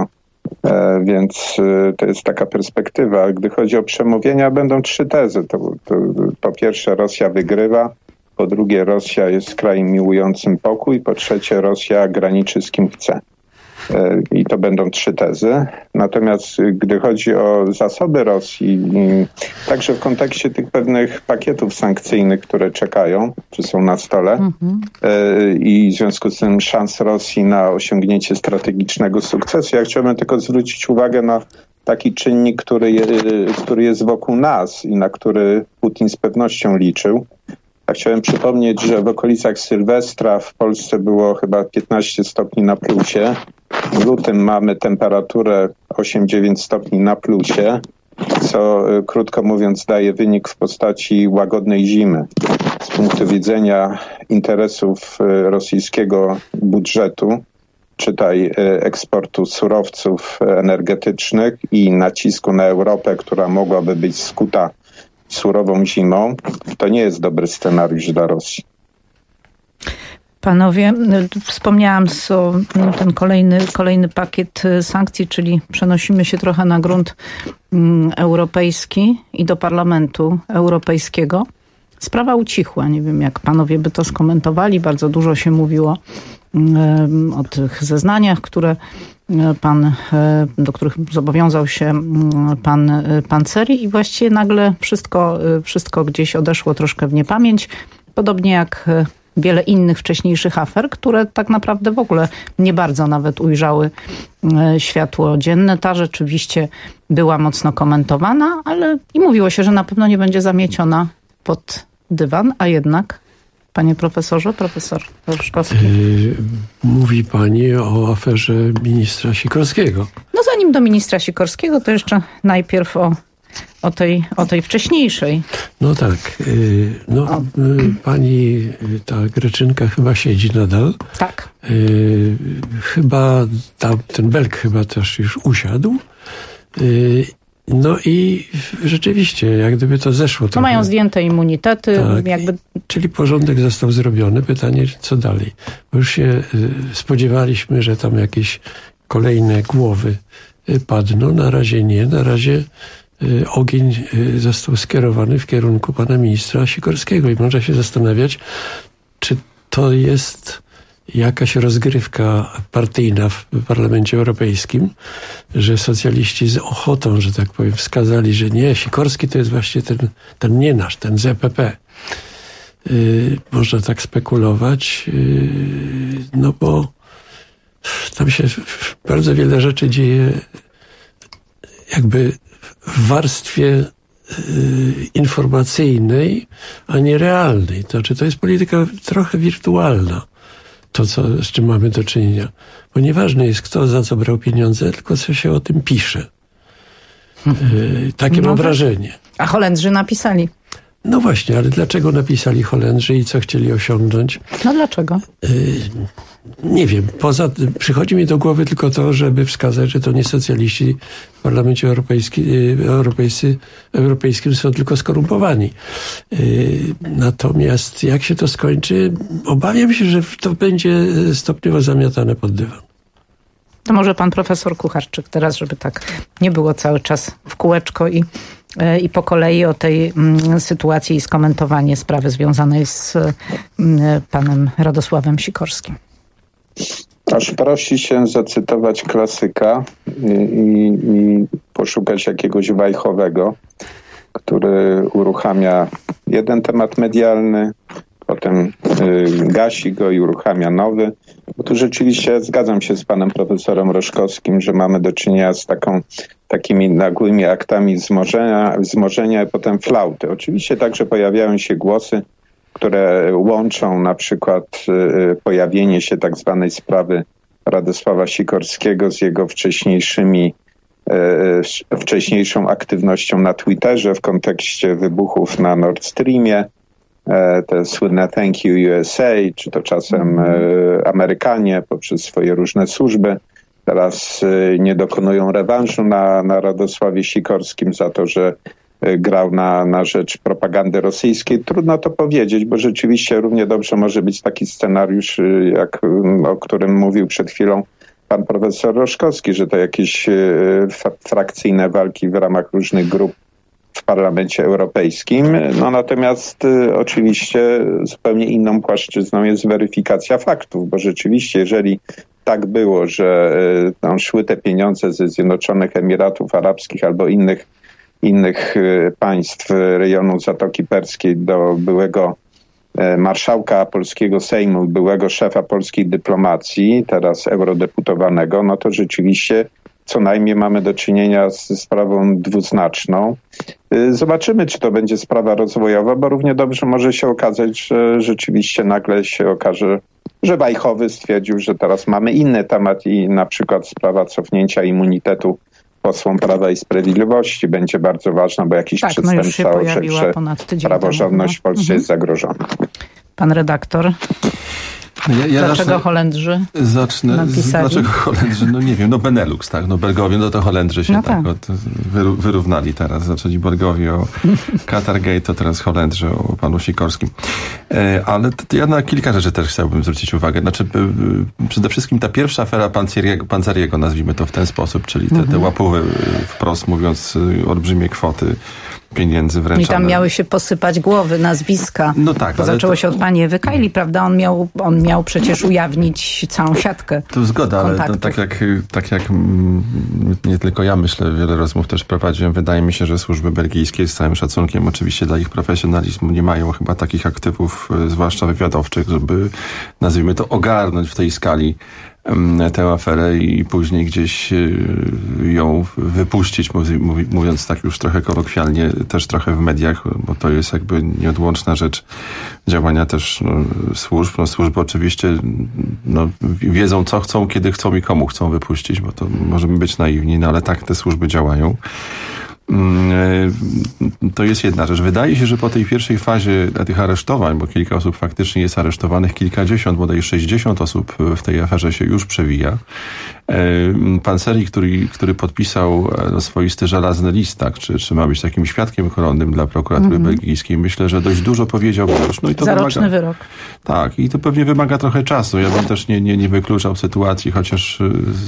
S18: Więc to jest taka perspektywa. Gdy chodzi o przemówienia, będą 3 tezy. To po pierwsze Rosja wygrywa, po drugie Rosja jest krajem miłującym pokój, po trzecie Rosja graniczy z kim chce. I to będą 3 tezy. Natomiast gdy chodzi o zasoby Rosji, także w kontekście tych pewnych pakietów sankcyjnych, które czekają, czy są na stole, i w związku z tym szans Rosji na osiągnięcie strategicznego sukcesu, ja chciałbym tylko zwrócić uwagę na taki czynnik, który jest wokół nas i na który Putin z pewnością liczył. Ja chciałem przypomnieć, że w okolicach Sylwestra w Polsce było chyba 15 stopni na plusie. W lutym mamy temperaturę 8-9 stopni na plusie, co krótko mówiąc daje wynik w postaci łagodnej zimy. Z punktu widzenia interesów rosyjskiego budżetu, czytaj eksportu surowców energetycznych i nacisku na Europę, która mogłaby być skuta surową zimą, to nie jest dobry scenariusz dla Rosji.
S16: Panowie, wspomniałam o ten kolejny pakiet sankcji, czyli przenosimy się trochę na grunt europejski i do Parlamentu Europejskiego. Sprawa ucichła. Nie wiem, jak panowie by to skomentowali. Bardzo dużo się mówiło o tych zeznaniach, do których zobowiązał się pan Ceri i właściwie nagle wszystko gdzieś odeszło troszkę w niepamięć. Podobnie jak wiele innych wcześniejszych afer, które tak naprawdę w ogóle nie bardzo nawet ujrzały światło dzienne. Ta rzeczywiście była mocno komentowana, ale i mówiło się, że na pewno nie będzie zamieciona pod dywan, a jednak, panie profesorze, profesor Roszkowski.
S17: Mówi pani o aferze ministra Sikorskiego.
S16: No zanim do ministra Sikorskiego, to jeszcze najpierw o tej wcześniejszej.
S17: No tak. Pani ta Greczynka chyba siedzi nadal.
S16: Tak.
S17: Chyba ten Belk chyba też już usiadł. No i rzeczywiście, jak gdyby to zeszło.
S16: No mają zdjęte immunitety.
S17: Tak, czyli porządek został zrobiony. Pytanie, co dalej? Bo już się spodziewaliśmy, że tam jakieś kolejne głowy padną. Na razie nie. Na razie ogień został skierowany w kierunku pana ministra Sikorskiego i można się zastanawiać, czy to jest jakaś rozgrywka partyjna w Parlamencie Europejskim, że socjaliści z ochotą, że tak powiem, wskazali, że nie, Sikorski to jest właśnie ten nie nasz, ten ZPP. Można tak spekulować, no bo tam się bardzo wiele rzeczy dzieje jakby w warstwie informacyjnej, a nie realnej. To znaczy, to jest polityka trochę wirtualna. To, z czym mamy do czynienia. Bo nieważne jest, kto za co brał pieniądze, tylko co się o tym pisze. Takie mam wrażenie.
S16: A Holendrzy napisali.
S17: No właśnie, ale dlaczego napisali Holendrzy i co chcieli osiągnąć?
S16: No dlaczego?
S17: Nie wiem. Przychodzi mi do głowy tylko to, żeby wskazać, że to nie socjaliści w Parlamencie Europejskim są tylko skorumpowani. Natomiast jak się to skończy, obawiam się, że to będzie stopniowo zamiatane pod dywan.
S16: To może pan profesor Kucharczyk teraz, żeby tak nie było cały czas w kółeczko i po kolei o tej sytuacji i skomentowanie sprawy związanej z panem Radosławem Sikorskim.
S18: Aż prosi się zacytować klasyka i poszukać jakiegoś wajchowego, który uruchamia jeden temat medialny, potem gasi go i uruchamia nowy. Bo tu rzeczywiście zgadzam się z panem profesorem Roszkowskim, że mamy do czynienia z takimi nagłymi aktami wzmożenia i potem flauty. Oczywiście także pojawiają się głosy, które łączą na przykład pojawienie się tak zwanej sprawy Radosława Sikorskiego z jego wcześniejszą aktywnością na Twitterze w kontekście wybuchów na Nord Streamie. Te słynne Thank You USA, czy to czasem Amerykanie poprzez swoje różne służby teraz nie dokonują rewanżu na Radosławie Sikorskim za to, że grał na rzecz propagandy rosyjskiej. Trudno to powiedzieć, bo rzeczywiście równie dobrze może być taki scenariusz, o którym mówił przed chwilą pan profesor Roszkowski, że to jakieś frakcyjne walki w ramach różnych grup w Parlamencie Europejskim. No natomiast oczywiście zupełnie inną płaszczyzną jest weryfikacja faktów, bo rzeczywiście, jeżeli tak było, że tam szły te pieniądze ze Zjednoczonych Emiratów Arabskich albo innych państw rejonu Zatoki Perskiej do byłego marszałka polskiego Sejmu, byłego szefa polskiej dyplomacji, teraz eurodeputowanego, no to rzeczywiście co najmniej mamy do czynienia ze sprawą dwuznaczną. Zobaczymy, czy to będzie sprawa rozwojowa, bo równie dobrze może się okazać, że rzeczywiście nagle się okaże, że Wajchowy stwierdził, że teraz mamy inny temat i na przykład sprawa cofnięcia immunitetu posłom Prawa i Sprawiedliwości będzie bardzo ważna, bo jakiś przestępstwa orzekł, że praworządność w Polsce jest zagrożona.
S16: Pan redaktor. Dlaczego Holendrzy
S19: Dlaczego Holendrzy? No nie wiem, no Benelux, tak, no Belgowie, no to Holendrzy się wyrównali teraz. Zaczęli Belgowie o Qatargate, to teraz Holendrzy o panu Sikorskim. Ale ja na kilka rzeczy też chciałbym zwrócić uwagę. Znaczy, przede wszystkim ta pierwsza afera Panzeriego, nazwijmy to w ten sposób, czyli te łapówy, wprost mówiąc, olbrzymie kwoty pieniędzy wręczane.
S16: I tam miały się posypać głowy, nazwiska.
S19: No tak,
S16: ale zaczęło się od pani Ewy Kajli, prawda? On miał przecież ujawnić całą siatkę.
S19: To zgoda, kontaktów. Ale tak jak nie tylko ja myślę, wiele rozmów też prowadziłem, wydaje mi się, że służby belgijskie, z całym szacunkiem oczywiście dla ich profesjonalizmu, nie mają chyba takich aktywów, zwłaszcza wywiadowczych, żeby, nazwijmy to, ogarnąć w tej skali tę aferę i później gdzieś ją wypuścić, mówiąc tak już trochę kolokwialnie, też trochę w mediach, bo to jest jakby nieodłączna rzecz działania też służb. No, służby oczywiście wiedzą, co chcą, kiedy chcą i komu chcą wypuścić, bo to możemy być naiwni, no ale tak te służby działają. To jest jedna rzecz. Wydaje się, że po tej pierwszej fazie tych aresztowań, bo kilka osób faktycznie jest aresztowanych, kilkadziesiąt, bodaj 60 osób w tej aferze się już przewija. Panseri, który podpisał swoisty żelazny list, tak, czy ma być takim świadkiem koronnym dla prokuratury belgijskiej, myślę, że dość dużo powiedział już. No i to
S16: zaroczny wyrok.
S19: Tak, i to pewnie wymaga trochę czasu. Ja bym też nie wykluczał sytuacji, chociaż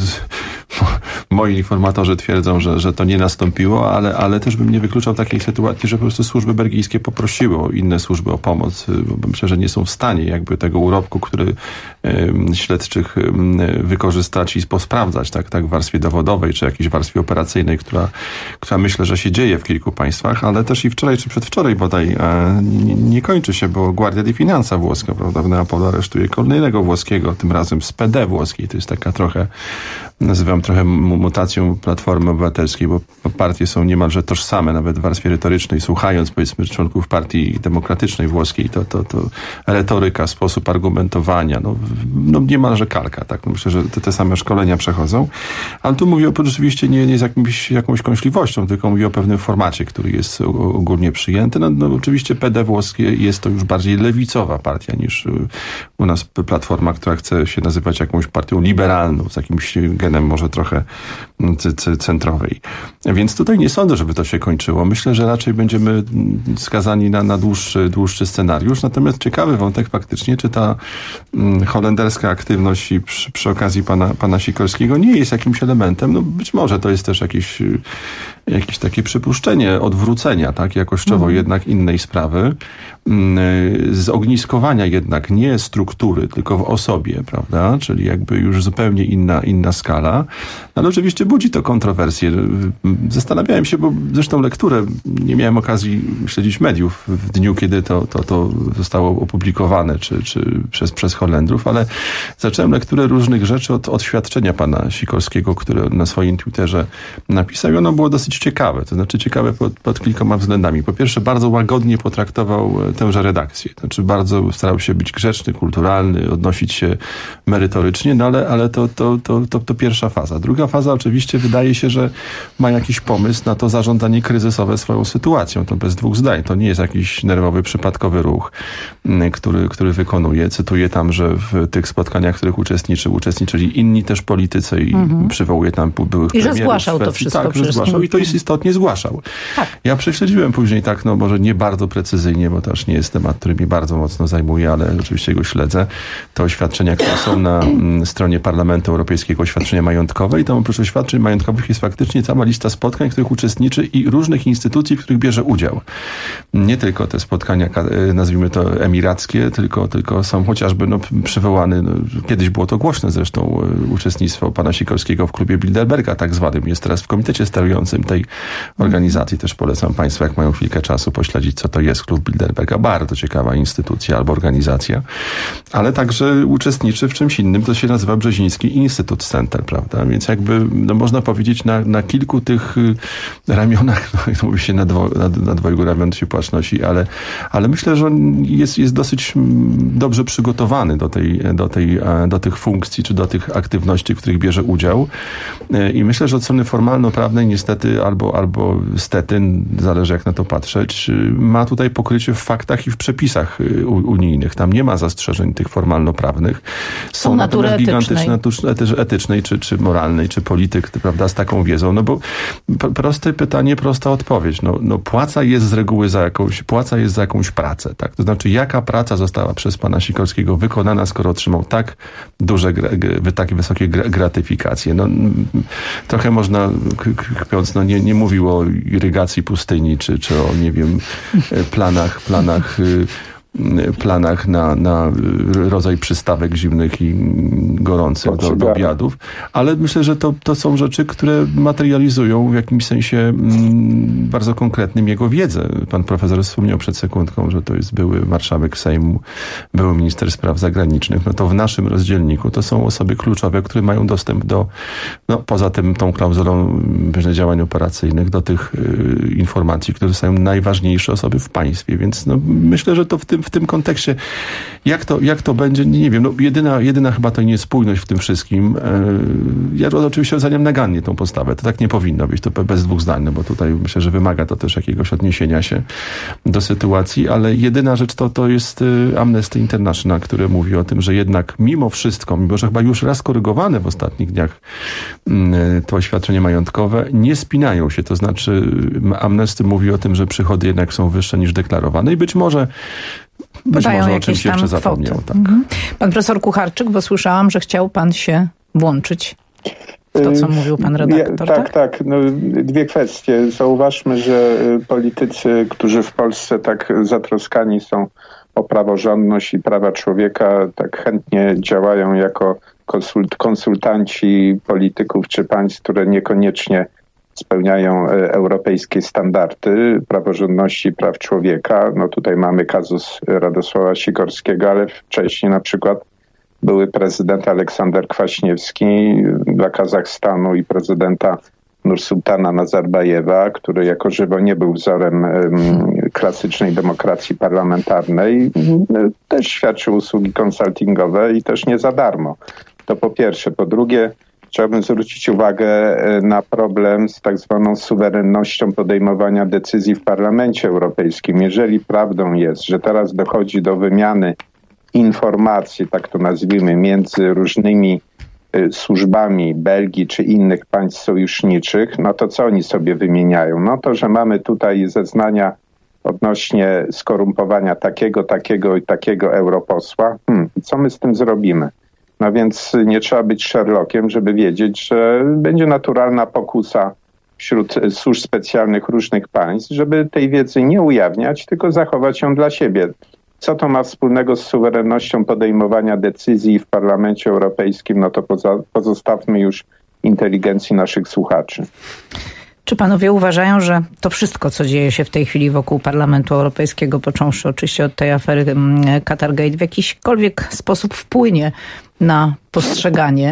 S19: moi informatorzy twierdzą, że to nie nastąpiło, ale też bym nie wykluczał takiej sytuacji, że po prostu służby belgijskie poprosiły inne służby o pomoc, bo myślę, że nie są w stanie jakby tego urobku, który śledczych wykorzystać i posprawdzać, tak w warstwie dowodowej, czy jakiejś warstwie operacyjnej, która myślę, że się dzieje w kilku państwach, ale też i wczoraj, czy przedwczoraj bodaj nie kończy się, bo Guardia di Finanza włoska, prawda, w Neapolu aresztuje kolejnego włoskiego, tym razem z PD włoskiej. To jest taka trochę, nazywam trochę mutacją Platformy Obywatelskiej, bo partie są niemalże tożsame, nawet w warstwie retorycznej, słuchając powiedzmy członków Partii Demokratycznej włoskiej, to retoryka, sposób argumentowania, no niemalże kalka, tak? No myślę, że te same szkolenia przechodzą, ale tu mówię oczywiście nie z jakąś kąśliwością, tylko mówię o pewnym formacie, który jest ogólnie przyjęty. No oczywiście PD włoskie jest to już bardziej lewicowa partia niż u nas Platforma, która chce się nazywać jakąś partią liberalną, z jakimś genem może trochę centrowej. Więc tutaj nie sądzę, żeby to się kończyło. Myślę, że raczej będziemy skazani na dłuższy scenariusz. Natomiast ciekawy wątek faktycznie, czy ta holenderska aktywność przy okazji pana Sikorskiego nie jest jakimś elementem, no być może to jest też jakieś takie przypuszczenie odwrócenia, tak, jakościowo jednak innej sprawy, zogniskowania jednak nie struktury, tylko w osobie, prawda, czyli jakby już zupełnie inna skala, ale oczywiście budzi to kontrowersje. Zastanawiałem się, bo zresztą lekturę nie miałem okazji śledzić mediów w dniu, kiedy to zostało opublikowane, czy przez Holendrów, ale zacząłem lekturę różnych rzeczy od oświadczenia pana Sikorskiego, które na swoim Twitterze napisał i ono było dosyć ciekawe. To znaczy ciekawe pod kilkoma względami. Po pierwsze, bardzo łagodnie potraktował tęże redakcję. Znaczy bardzo starał się być grzeczny, kulturalny, odnosić się merytorycznie, no ale to pierwsza faza. Druga faza oczywiście wydaje się, że ma jakiś pomysł na to zarządzanie kryzysowe swoją sytuacją. To bez dwóch zdań. To nie jest jakiś nerwowy, przypadkowy ruch, który wykonuje. Cytuję tam, że w tych spotkaniach, w których uczestniczyli inni też politycy i przywołuje tam byłych premierów.
S16: I że zgłaszał to wszystko.
S19: Tak, że zgłaszał. I to również istotnie zgłaszał.
S16: Tak.
S19: Ja prześledziłem później tak, no może nie bardzo precyzyjnie, bo też nie jest temat, który mnie bardzo mocno zajmuje, ale oczywiście go śledzę. Te oświadczenia, które są na stronie Parlamentu Europejskiego, oświadczenia majątkowe i tam oprócz oświadczeń majątkowych jest faktycznie cała lista spotkań, w których uczestniczy i różnych instytucji, w których bierze udział. Nie tylko te spotkania, nazwijmy to emirackie, tylko są chociażby przywołany, kiedyś było to głośne zresztą, uczestnictwo pana Sikorskiego w klubie Bilderberga, tak zwanym. Jest teraz w komitecie sterującym tej organizacji. Też polecam państwu, jak mają chwilkę czasu, pośledzić, co to jest klub Bilderberga. Bardzo ciekawa instytucja albo organizacja. Ale także uczestniczy w czymś innym, to się nazywa Brzeziński Instytut Center, prawda? Więc jakby, można powiedzieć, na kilku tych ramionach, mówi się na dwojgu ramion się płaszcz nosi, ale myślę, że on jest dosyć dobrze przygotowany do tych funkcji, czy do tych aktywności, w których bierze udział. I myślę, że od strony formalno-prawnej niestety albo stety, zależy jak na to patrzeć, ma tutaj pokrycie w faktach i w przepisach unijnych. Tam nie ma zastrzeżeń tych formalno-prawnych. Są natomiast gigantyczne etycznej, czy moralnej, czy polityk, prawda, z taką wiedzą. No bo proste pytanie, prosta odpowiedź. Płaca jest z reguły za jakąś pracę, tak? To znaczy, jaka praca została przez pana Sikorskiego wykonana, skoro otrzymał tak wysokie gratyfikacje. Trochę można, kpiąc, nie mówił o irygacji pustyni, czy o, nie wiem, planach na rodzaj przystawek zimnych i gorących do obiadów, ale myślę, że to są rzeczy, które materializują w jakimś sensie bardzo konkretnym jego wiedzę. Pan profesor wspomniał przed sekundką, że to jest były marszałek Sejmu, były minister spraw zagranicznych. To w naszym rozdzielniku to są osoby kluczowe, które mają dostęp do, poza tą klauzulą działań operacyjnych, do tych informacji, które są najważniejsze osoby w państwie. Więc myślę, że to w tym kontekście, jak to będzie, nie wiem. Jedyna chyba to niespójność w tym wszystkim. Ja oczywiście oceniam nagannie tą postawę. To tak nie powinno być, to bez dwóch zdań, bo tutaj myślę, że wymaga to też jakiegoś odniesienia się do sytuacji, ale jedyna rzecz to jest Amnesty International, które mówi o tym, że jednak mimo wszystko, mimo że chyba już raz korygowane w ostatnich dniach to oświadczenie majątkowe, nie spinają się. To znaczy Amnesty mówi o tym, że przychody jednak są wyższe niż deklarowane i być może o czymś jeszcze zapomniał. Tak.
S16: Pan profesor Kucharczyk, bo słyszałam, że chciał pan się włączyć w to, co mówił pan redaktor.
S18: Tak. Dwie kwestie. Zauważmy, że politycy, którzy w Polsce tak zatroskani są o praworządność i prawa człowieka, tak chętnie działają jako konsultanci polityków czy państw, które niekoniecznie spełniają europejskie standardy praworządności i praw człowieka. Tutaj mamy kazus Radosława Sikorskiego, ale wcześniej na przykład były prezydent Aleksander Kwaśniewski dla Kazachstanu i prezydenta Nursultana Nazarbajewa, który jako żywo nie był wzorem klasycznej demokracji parlamentarnej, też świadczył usługi konsultingowe i też nie za darmo. To po pierwsze. Po drugie, chciałbym zwrócić uwagę na problem z tak zwaną suwerennością podejmowania decyzji w Parlamencie Europejskim. Jeżeli prawdą jest, że teraz dochodzi do wymiany informacji, tak to nazwijmy, między różnymi służbami Belgii czy innych państw sojuszniczych, to co oni sobie wymieniają? To, że mamy tutaj zeznania odnośnie skorumpowania takiego i takiego europosła. Co my z tym zrobimy? Więc nie trzeba być Sherlockiem, żeby wiedzieć, że będzie naturalna pokusa wśród służb specjalnych różnych państw, żeby tej wiedzy nie ujawniać, tylko zachować ją dla siebie. Co to ma wspólnego z suwerennością podejmowania decyzji w Parlamencie Europejskim? To pozostawmy już inteligencji naszych słuchaczy.
S16: Czy panowie uważają, że to wszystko, co dzieje się w tej chwili wokół Parlamentu Europejskiego, począwszy oczywiście od tej afery Qatargate, w jakiśkolwiek sposób wpłynie na postrzeganie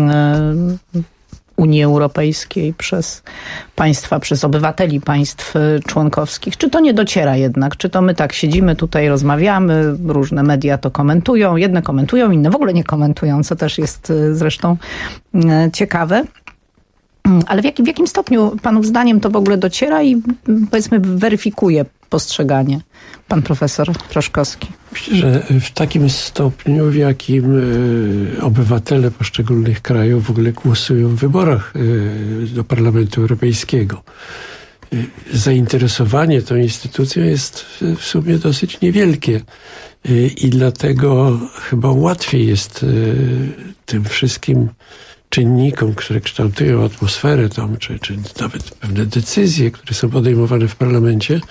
S16: Unii Europejskiej przez państwa, przez obywateli państw członkowskich? Czy to nie dociera jednak? Czy to my tak siedzimy tutaj, rozmawiamy, różne media to komentują, jedne komentują, inne w ogóle nie komentują, co też jest zresztą ciekawe. Ale w jakim stopniu panów zdaniem to w ogóle dociera i powiedzmy weryfikuje postrzeganie? Pan profesor Proszkowski.
S17: Myślę, że w takim stopniu, w jakim obywatele poszczególnych krajów w ogóle głosują w wyborach do Parlamentu Europejskiego. Zainteresowanie tą instytucją jest w sumie dosyć niewielkie i dlatego chyba łatwiej jest tym wszystkim czynnikom, które kształtują atmosferę tam, czy nawet pewne decyzje, które są podejmowane w parlamencie,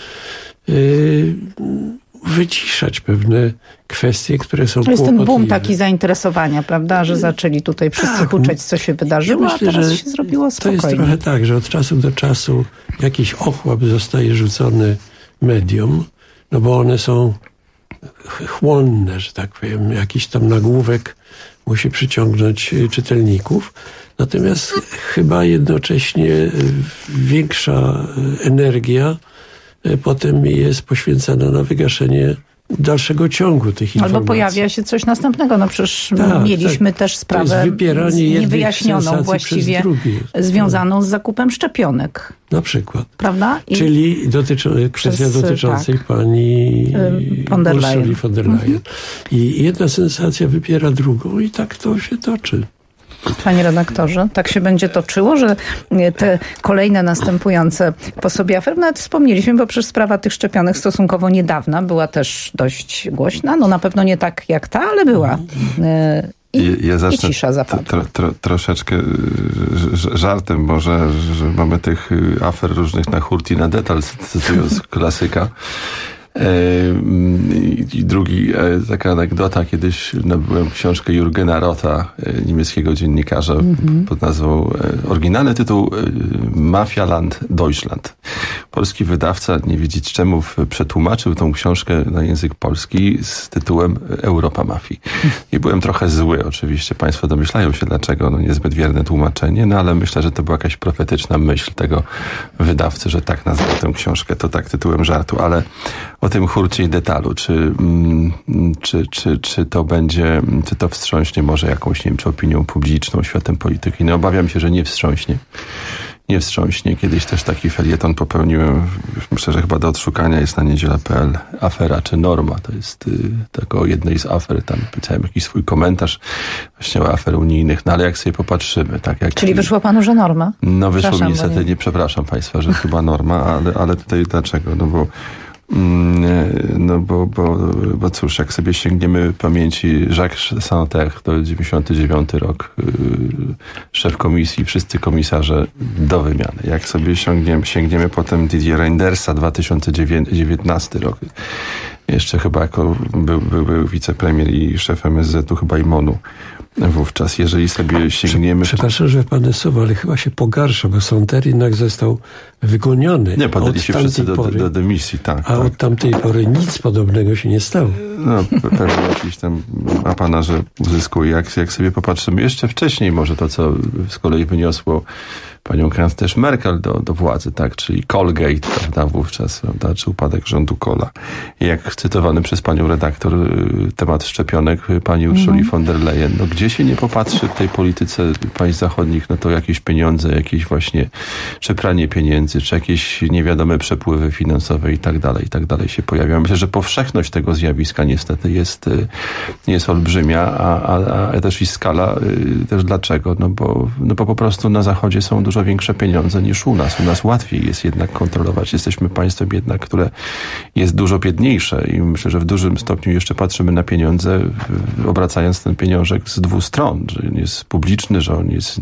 S17: wyciszać pewne kwestie, które są kłopotliwe.
S16: To jest ten boom taki zainteresowania, prawda, że zaczęli tutaj wszyscy huczeć, co się wydarzyło, ja myślę, a teraz się zrobiło spokojnie.
S17: To jest trochę tak, że od czasu do czasu jakiś ochłap zostaje rzucony mediom, no bo one są chłonne, że tak powiem, jakiś tam nagłówek musi przyciągnąć czytelników. Natomiast chyba jednocześnie większa energia potem jest poświęcana na wygaszenie dalszego ciągu tych informacji.
S16: Albo pojawia się coś następnego. No przecież mieliśmy też sprawę niewyjaśnioną właściwie związaną z zakupem szczepionek.
S17: Na przykład.
S16: Prawda?
S17: Czyli kwestia dotyczącej pani Ursuli von der Leyen. I jedna sensacja wypiera drugą i tak to się toczy.
S16: Panie redaktorze, tak się będzie toczyło, że te kolejne następujące po sobie afery, nawet wspomnieliśmy, bo przecież sprawa tych szczepionek stosunkowo niedawna była też dość głośna. No na pewno nie tak jak ta, ale była. I cisza zapadła.
S19: Troszeczkę żartem może, że mamy tych afer różnych na hurt i na detal, cytując klasyka. I drugi, taka anegdota, kiedyś nabyłem książkę Jürgena Rotha, niemieckiego dziennikarza, pod nazwą, oryginalny tytuł Mafialand Deutschland. Polski wydawca, nie wiedzieć czemu, przetłumaczył tą książkę na język polski z tytułem Europa Mafii. I byłem trochę zły, oczywiście. Państwo domyślają się dlaczego, no niezbyt wierne tłumaczenie, no ale myślę, że to była jakaś profetyczna myśl tego wydawcy, że tak nazwał tę książkę. To tak tytułem żartu, ale o tym hurcie i detalu, czy to będzie, czy to wstrząśnie może jakąś, nie wiem, czy opinią publiczną, światem polityki. No obawiam się, że nie wstrząśnie. Nie wstrząśnie. Kiedyś też taki felieton popełniłem, myślę, że chyba do odszukania jest na niedziela.pl, afera czy norma. To jest tak o jednej z afer, tam pisałem jakiś swój komentarz właśnie o afer unijnych, no ale jak sobie popatrzymy. Tak jak,
S16: czyli wyszło panu, że norma?
S19: No wyszło mi niestety, nie przepraszam państwa, że chyba norma, ale tutaj dlaczego? Bo cóż, jak sobie sięgniemy pamięci Jacques Santer, to 99 rok, szef komisji, wszyscy komisarze do wymiany. Jak sobie sięgniemy potem Didier Reynders, 2019 rok, jeszcze chyba jako był wicepremier i szef MSZ-u, chyba i MON-u wówczas. Jeżeli sobie sięgniemy...
S17: Przepraszam, że pan słowo, ale chyba się pogarsza, bo Santer jednak został wygoniony.
S19: Nie, podali się wszyscy do dymisji, tak.
S17: A od tamtej pory nic podobnego się nie stało.
S19: No, pewnie jakiś tam apanarze uzyskuje. Jak sobie popatrzymy jeszcze wcześniej, może to, co z kolei wyniosło panią kanclerz Merkel do władzy, tak, czyli Colgate, prawda, wówczas, prawda, czy upadek rządu Kohla. Jak cytowany przez panią redaktor temat szczepionek pani Ursuli von der Leyen, no gdzie się nie popatrzy w tej polityce państw zachodnich, no to jakieś pieniądze, jakieś właśnie, czy pranie pieniędzy, czy jakieś niewiadome przepływy finansowe i tak dalej się pojawiają. Myślę, że powszechność tego zjawiska niestety jest olbrzymia, a też i skala, też dlaczego? No bo po prostu na Zachodzie są dużo większe pieniądze niż u nas. U nas łatwiej jest jednak kontrolować. Jesteśmy państwem jednak, które jest dużo biedniejsze i myślę, że w dużym stopniu jeszcze patrzymy na pieniądze, obracając ten pieniążek z dwóch stron, że on jest publiczny, że on jest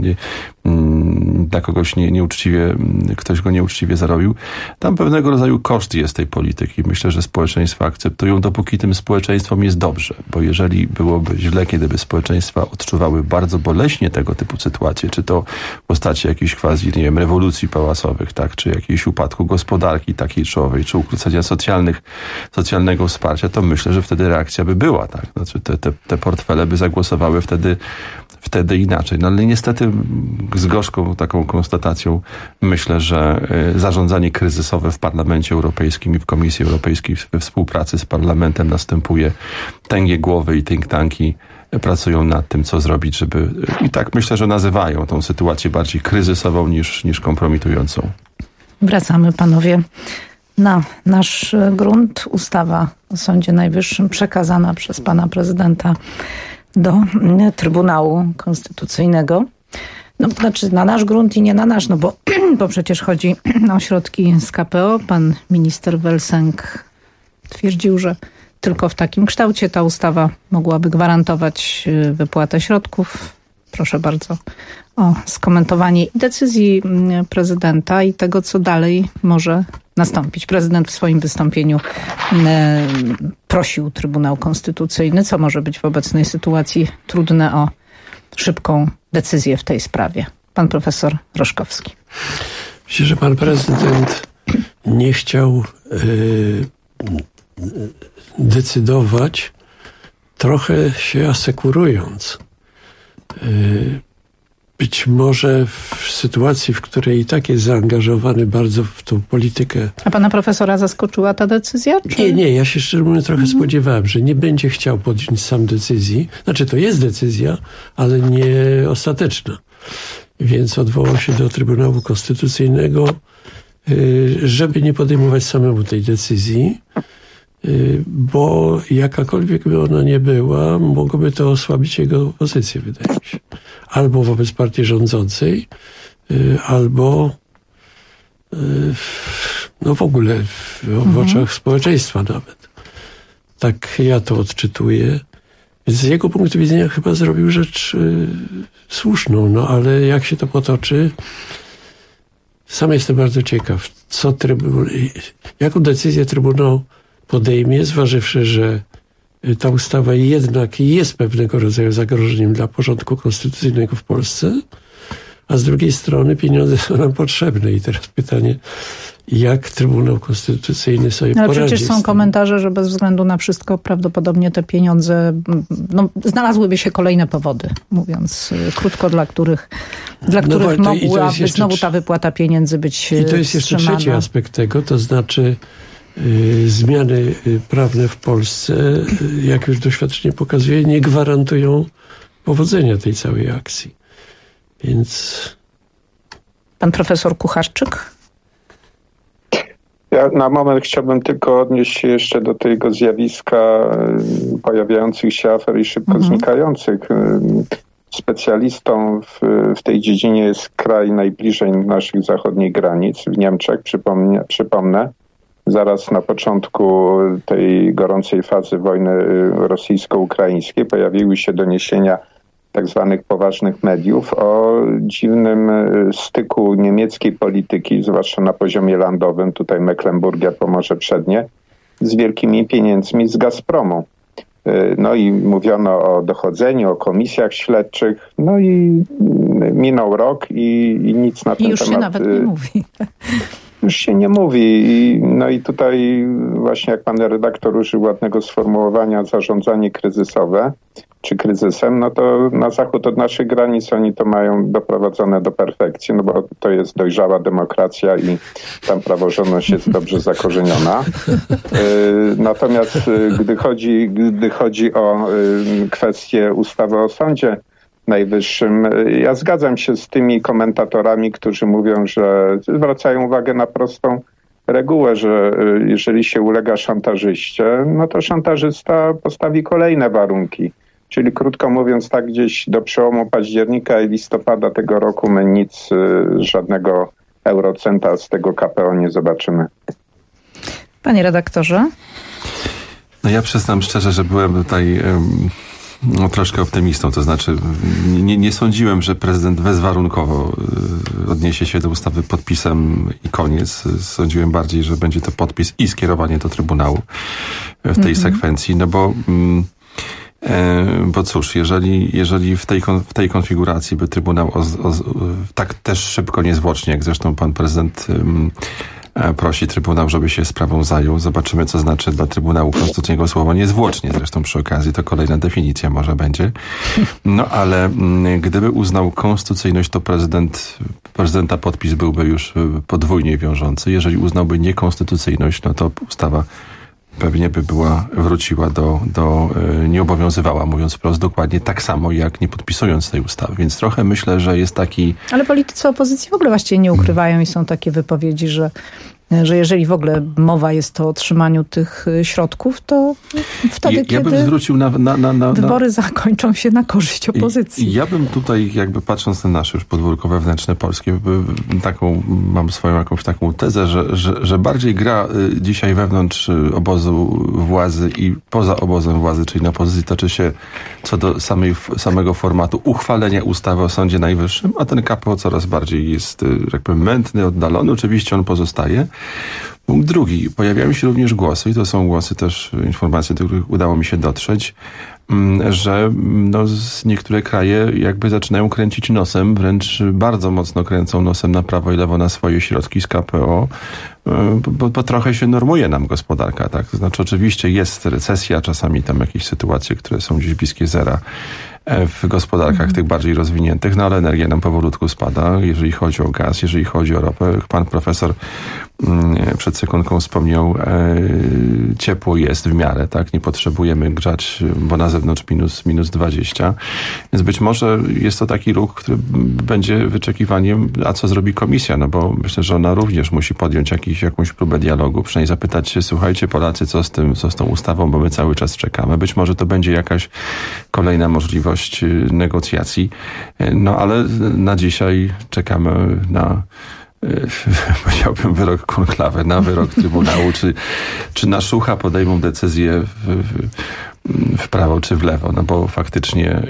S19: dla kogoś nieuczciwie, ktoś go nieuczciwie zarobił. Tam pewnego rodzaju koszt jest tej polityki. Myślę, że społeczeństwa akceptują, dopóki tym społeczeństwom jest dobrze. Bo jeżeli byłoby źle, kiedyby społeczeństwa odczuwały bardzo boleśnie tego typu sytuacje, czy to w postaci jakichś quasi, nie wiem, rewolucji pałacowych, tak, czy jakiegoś upadku gospodarki takiej czołowej, czy ukrócenia socjalnego wsparcia, to myślę, że wtedy reakcja by była, tak. Znaczy te portfele by zagłosowały wtedy inaczej. No ale niestety z gorzką taką konstatacją myślę, że zarządzanie kryzysowe w Parlamencie Europejskim i w Komisji Europejskiej we współpracy z Parlamentem następuje tęgie głowy i think tanki pracują nad tym, co zrobić, żeby i tak myślę, że nazywają tą sytuację bardziej kryzysową niż kompromitującą.
S16: Wracamy, panowie, na nasz grunt. Ustawa o Sądzie Najwyższym przekazana przez pana prezydenta do Trybunału Konstytucyjnego. No, znaczy na nasz grunt i nie na nasz, no bo przecież chodzi o środki z KPO. Pan minister Welsenk twierdził, że tylko w takim kształcie ta ustawa mogłaby gwarantować wypłatę środków. Proszę bardzo o skomentowanie decyzji prezydenta i tego, co dalej może nastąpić. Prezydent w swoim wystąpieniu prosił Trybunał Konstytucyjny, co może być w obecnej sytuacji trudne, o szybką decyzję w tej sprawie. Pan profesor Roszkowski.
S17: Myślę, że pan prezydent nie chciał decydować, trochę się asekurując. Być może w sytuacji, w której i tak jest zaangażowany bardzo w tą politykę.
S16: A pana profesora zaskoczyła ta decyzja? Czy?
S17: Nie, ja się szczerze mówiąc trochę spodziewałem, że nie będzie chciał podjąć sam decyzji. Znaczy to jest decyzja, ale nie ostateczna. Więc odwołał się do Trybunału Konstytucyjnego, żeby nie podejmować samemu tej decyzji, bo jakakolwiek by ona nie była, mogłoby to osłabić jego pozycję, wydaje mi się. Albo wobec partii rządzącej, albo no w ogóle w oczach społeczeństwa nawet. Tak ja to odczytuję. Więc z jego punktu widzenia chyba zrobił rzecz słuszną, no ale jak się to potoczy, sam jestem bardzo ciekaw, jaką decyzję Trybunał podejmie, zważywszy, że ta ustawa jednak jest pewnego rodzaju zagrożeniem dla porządku konstytucyjnego w Polsce, a z drugiej strony pieniądze są nam potrzebne. I teraz pytanie, jak Trybunał Konstytucyjny sobie poradzi.
S16: Ale przecież są komentarze, że bez względu na wszystko prawdopodobnie te pieniądze, znalazłyby się kolejne powody, mówiąc krótko, dla których mogłaby znowu ta wypłata pieniędzy być wstrzymana.
S17: I to jest jeszcze trzeci aspekt tego, to znaczy zmiany prawne w Polsce, jak już doświadczenie pokazuje, nie gwarantują powodzenia tej całej akcji. Więc...
S16: Pan profesor Kucharczyk?
S18: Ja na moment chciałbym tylko odnieść się jeszcze do tego zjawiska pojawiających się afer i szybko znikających. Specjalistą w tej dziedzinie jest kraj najbliżej naszych zachodnich granic, w Niemczech, przypomnę. Zaraz na początku tej gorącej fazy wojny rosyjsko-ukraińskiej pojawiły się doniesienia tak zwanych poważnych mediów o dziwnym styku niemieckiej polityki, zwłaszcza na poziomie landowym, tutaj Mecklenburgia, Pomorze Przednie, z wielkimi pieniędzmi z Gazpromu. No i mówiono o dochodzeniu, o komisjach śledczych, no i minął rok i nic na ten temat...
S16: Już się nawet nie mówi.
S18: Już się nie mówi. No i tutaj właśnie jak pan redaktor użył ładnego sformułowania zarządzanie kryzysowe, czy kryzysem, no to na zachód od naszych granic oni to mają doprowadzone do perfekcji, no bo to jest dojrzała demokracja i tam praworządność jest dobrze zakorzeniona. Natomiast gdy chodzi o kwestię ustawy o Sądzie Najwyższym, ja zgadzam się z tymi komentatorami, którzy mówią, że zwracają uwagę na prostą regułę, że jeżeli się ulega szantażyście, no to szantażysta postawi kolejne warunki. Czyli krótko mówiąc, tak gdzieś do przełomu października i listopada tego roku my nic, żadnego eurocenta z tego KPO nie zobaczymy.
S16: Panie redaktorze?
S19: No ja przyznam szczerze, że byłem tutaj troszkę optymistą, to znaczy nie sądziłem, że prezydent bezwarunkowo odniesie się do ustawy podpisem i koniec. Sądziłem bardziej, że będzie to podpis i skierowanie do Trybunału w tej sekwencji, no bo cóż, jeżeli w tej konfiguracji by Trybunał tak też szybko, niezwłocznie, jak zresztą pan prezydent prosi Trybunał, żeby się sprawą zajął. Zobaczymy, co znaczy dla Trybunału Konstytucyjnego słowo niezwłocznie. Zresztą przy okazji to kolejna definicja może będzie. No ale gdyby uznał konstytucyjność, to prezydenta podpis byłby już podwójnie wiążący. Jeżeli uznałby niekonstytucyjność, no to ustawa pewnie by wróciła nie obowiązywała, mówiąc wprost, dokładnie tak samo, jak nie podpisując tej ustawy. Więc trochę myślę, że jest taki...
S16: Ale politycy opozycji w ogóle właściwie nie ukrywają i są takie wypowiedzi, że jeżeli w ogóle mowa jest o otrzymaniu tych środków, to wtedy, kiedy
S19: bym zwrócił
S16: wybory zakończą się na korzyść opozycji.
S19: Ja bym tutaj, jakby patrząc na nasze już podwórko wewnętrzne polskie, mam swoją jakąś taką tezę, że bardziej gra dzisiaj wewnątrz obozu władzy i poza obozem władzy, czyli na pozycji, toczy się co do samego formatu uchwalenia ustawy o Sądzie Najwyższym, a ten KPO coraz bardziej jest, jak powiem, mętny, oddalony. Oczywiście on pozostaje. Punkt drugi. Pojawiają się również głosy, i to są głosy też, informacje, do których udało mi się dotrzeć, że niektóre kraje jakby zaczynają kręcić nosem, wręcz bardzo mocno kręcą nosem na prawo i lewo na swoje środki z KPO, bo trochę się normuje nam gospodarka, tak? To znaczy oczywiście jest recesja, czasami tam jakieś sytuacje, które są gdzieś bliskie zera w gospodarkach tych bardziej rozwiniętych, ale energia nam powolutku spada, jeżeli chodzi o gaz, jeżeli chodzi o ropę. Pan profesor przed sekundką wspomniał, ciepło jest w miarę, tak? Nie potrzebujemy grzać, bo na zewnątrz minus 20. Więc być może jest to taki ruch, który będzie wyczekiwaniem, a co zrobi komisja, no bo myślę, że ona również musi podjąć jakąś próbę dialogu, przynajmniej zapytać się, słuchajcie Polacy, co z tą ustawą, bo my cały czas czekamy. Być może to będzie jakaś kolejna możliwość negocjacji, ale na dzisiaj czekamy na powiedziałbym wyrok konklawy, na wyrok Trybunału, czy na Szucha podejmą decyzję w prawo czy w lewo, no bo faktycznie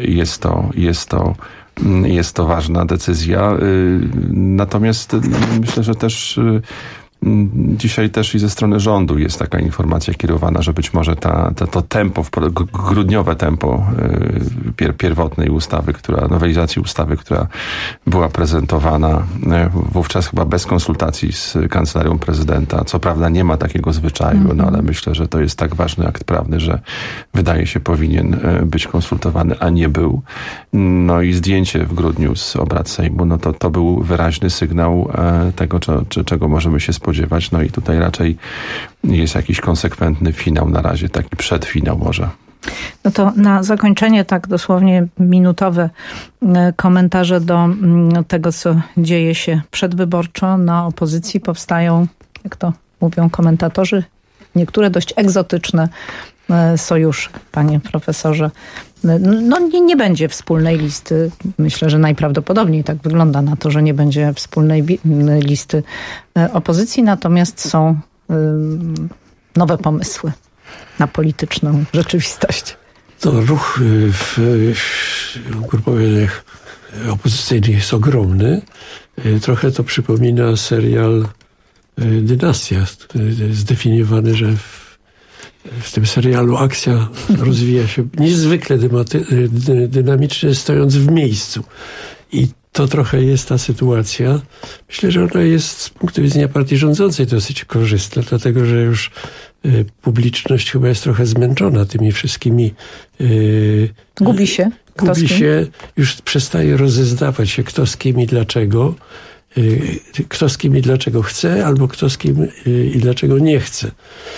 S19: jest to ważna decyzja. Natomiast myślę, że też dzisiaj też i ze strony rządu jest taka informacja kierowana, że być może to tempo, grudniowe tempo pierwotnej ustawy, nowelizacji ustawy, która była prezentowana wówczas chyba bez konsultacji z Kancelarią Prezydenta. Co prawda nie ma takiego zwyczaju, ale myślę, że to jest tak ważny akt prawny, że wydaje się powinien być konsultowany, a nie był. No i zdjęcie w grudniu z obrad Sejmu, to był wyraźny sygnał tego, czego możemy się spodziewać. No i tutaj raczej jest jakiś konsekwentny finał na razie, taki przedfinał może.
S16: No to na zakończenie tak dosłownie minutowe komentarze do tego, co dzieje się przedwyborczo. Na opozycji powstają, jak to mówią komentatorzy, niektóre dość egzotyczne sojusze, panie profesorze. Nie będzie wspólnej listy. Myślę, że najprawdopodobniej tak wygląda na to, że nie będzie wspólnej listy opozycji,
S7: Natomiast są nowe pomysły na polityczną rzeczywistość.
S17: To ruch w ugrupowaniach opozycyjnych jest ogromny. Trochę to przypomina serial Dynastia, zdefiniowany, że w tym serialu akcja rozwija się niezwykle dynamicznie, stojąc w miejscu. I to trochę jest ta sytuacja. Myślę, że ona jest z punktu widzenia partii rządzącej dosyć korzystna, dlatego że już publiczność chyba jest trochę zmęczona tymi wszystkimi...
S7: Gubi się.
S17: Już przestaje rozeznawać się, kto z kim i dlaczego. Kto z kim i dlaczego chce, albo kto z kim i dlaczego nie chce.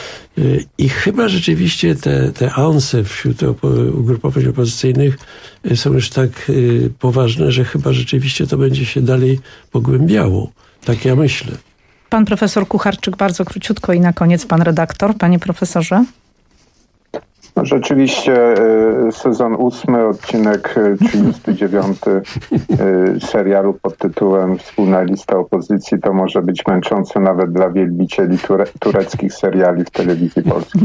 S17: I chyba rzeczywiście te anse wśród ugrupowań opozycyjnych są już tak poważne, że chyba rzeczywiście to będzie się dalej pogłębiało. Tak ja myślę.
S7: Pan profesor Kucharczyk, bardzo króciutko i na koniec pan redaktor. Panie profesorze.
S18: No rzeczywiście sezon 8, odcinek 39 serialu pod tytułem Wspólna lista opozycji to może być męczące nawet dla wielbicieli tureckich seriali w telewizji polskiej.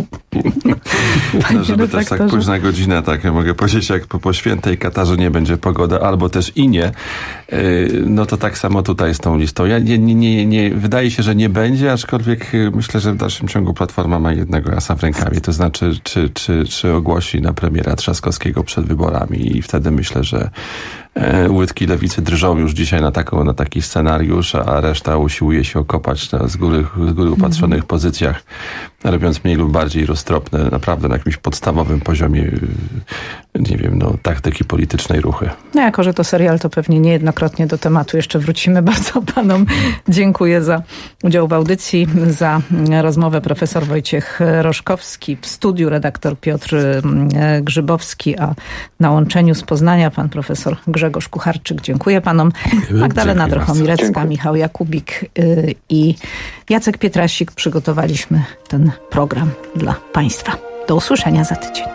S19: No, żeby też tak późna godzina, tak ja mogę powiedzieć, jak po świętej Katarzynie będzie pogoda, albo też i nie, no to tak samo tutaj z tą listą. Ja nie wydaje się, że nie będzie, aczkolwiek myślę, że w dalszym ciągu Platforma ma jednego asa w rękawie, to znaczy czy ogłosi na premiera Trzaskowskiego przed wyborami i wtedy myślę, że Łydki lewicy drżą już dzisiaj na taki scenariusz, a reszta usiłuje się okopać na z góry upatrzonych pozycjach, robiąc mniej lub bardziej roztropne, naprawdę na jakimś podstawowym poziomie, nie wiem, taktyki politycznej ruchy.
S16: No jako, że to serial, to pewnie niejednokrotnie do tematu jeszcze wrócimy. Bardzo panom dziękuję za udział w audycji, za rozmowę. Profesor Wojciech Roszkowski, w studiu redaktor Piotr Grzybowski, a na łączeniu z Poznania pan profesor Grzegorz Kucharczyk. Dziękuję panom. Magdalena Drochomirecka, Michał Jakubik i Jacek Pietrasik przygotowaliśmy ten program dla państwa. Do usłyszenia za tydzień.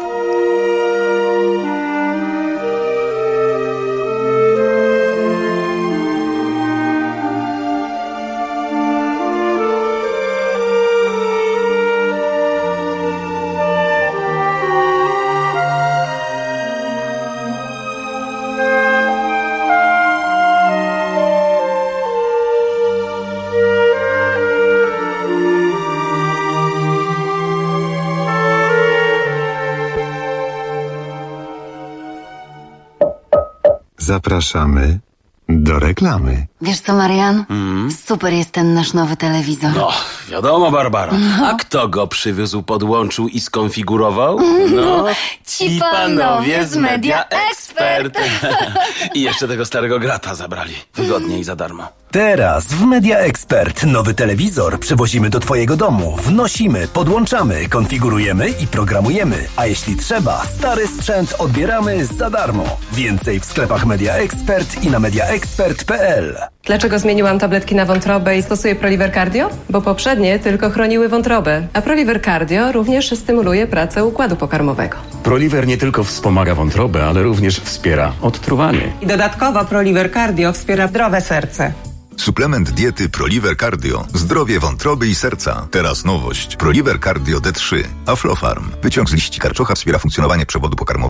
S2: Zapraszamy do reklamy.
S10: Wiesz co, Marian? Super jest ten nasz nowy telewizor.
S11: No, wiadomo, Barbara. A kto go przywiózł, podłączył i skonfigurował?
S10: No, ci panowie z Media Expert.
S11: I jeszcze tego starego grata zabrali. Wygodnie i za darmo.
S12: Teraz w Media Expert nowy telewizor przywozimy do twojego domu. Wnosimy, podłączamy, konfigurujemy i programujemy. A jeśli trzeba, stary sprzęt odbieramy za darmo. Więcej w sklepach Media Expert i na mediaexpert.pl.
S20: Dlaczego zmieniłam tabletki na wątrobę i stosuję Proliver Cardio? Bo poprzednie tylko chroniły wątrobę, a Proliver Cardio również stymuluje pracę układu pokarmowego.
S21: Proliver nie tylko wspomaga wątrobę, ale również wspiera odtruwanie.
S22: I dodatkowo Proliver Cardio wspiera zdrowe serce.
S23: Suplement diety Proliver Cardio. Zdrowie wątroby i serca. Teraz nowość. Proliver Cardio D3. Aflofarm. Wyciąg z liści karczocha wspiera funkcjonowanie przewodu pokarmowego.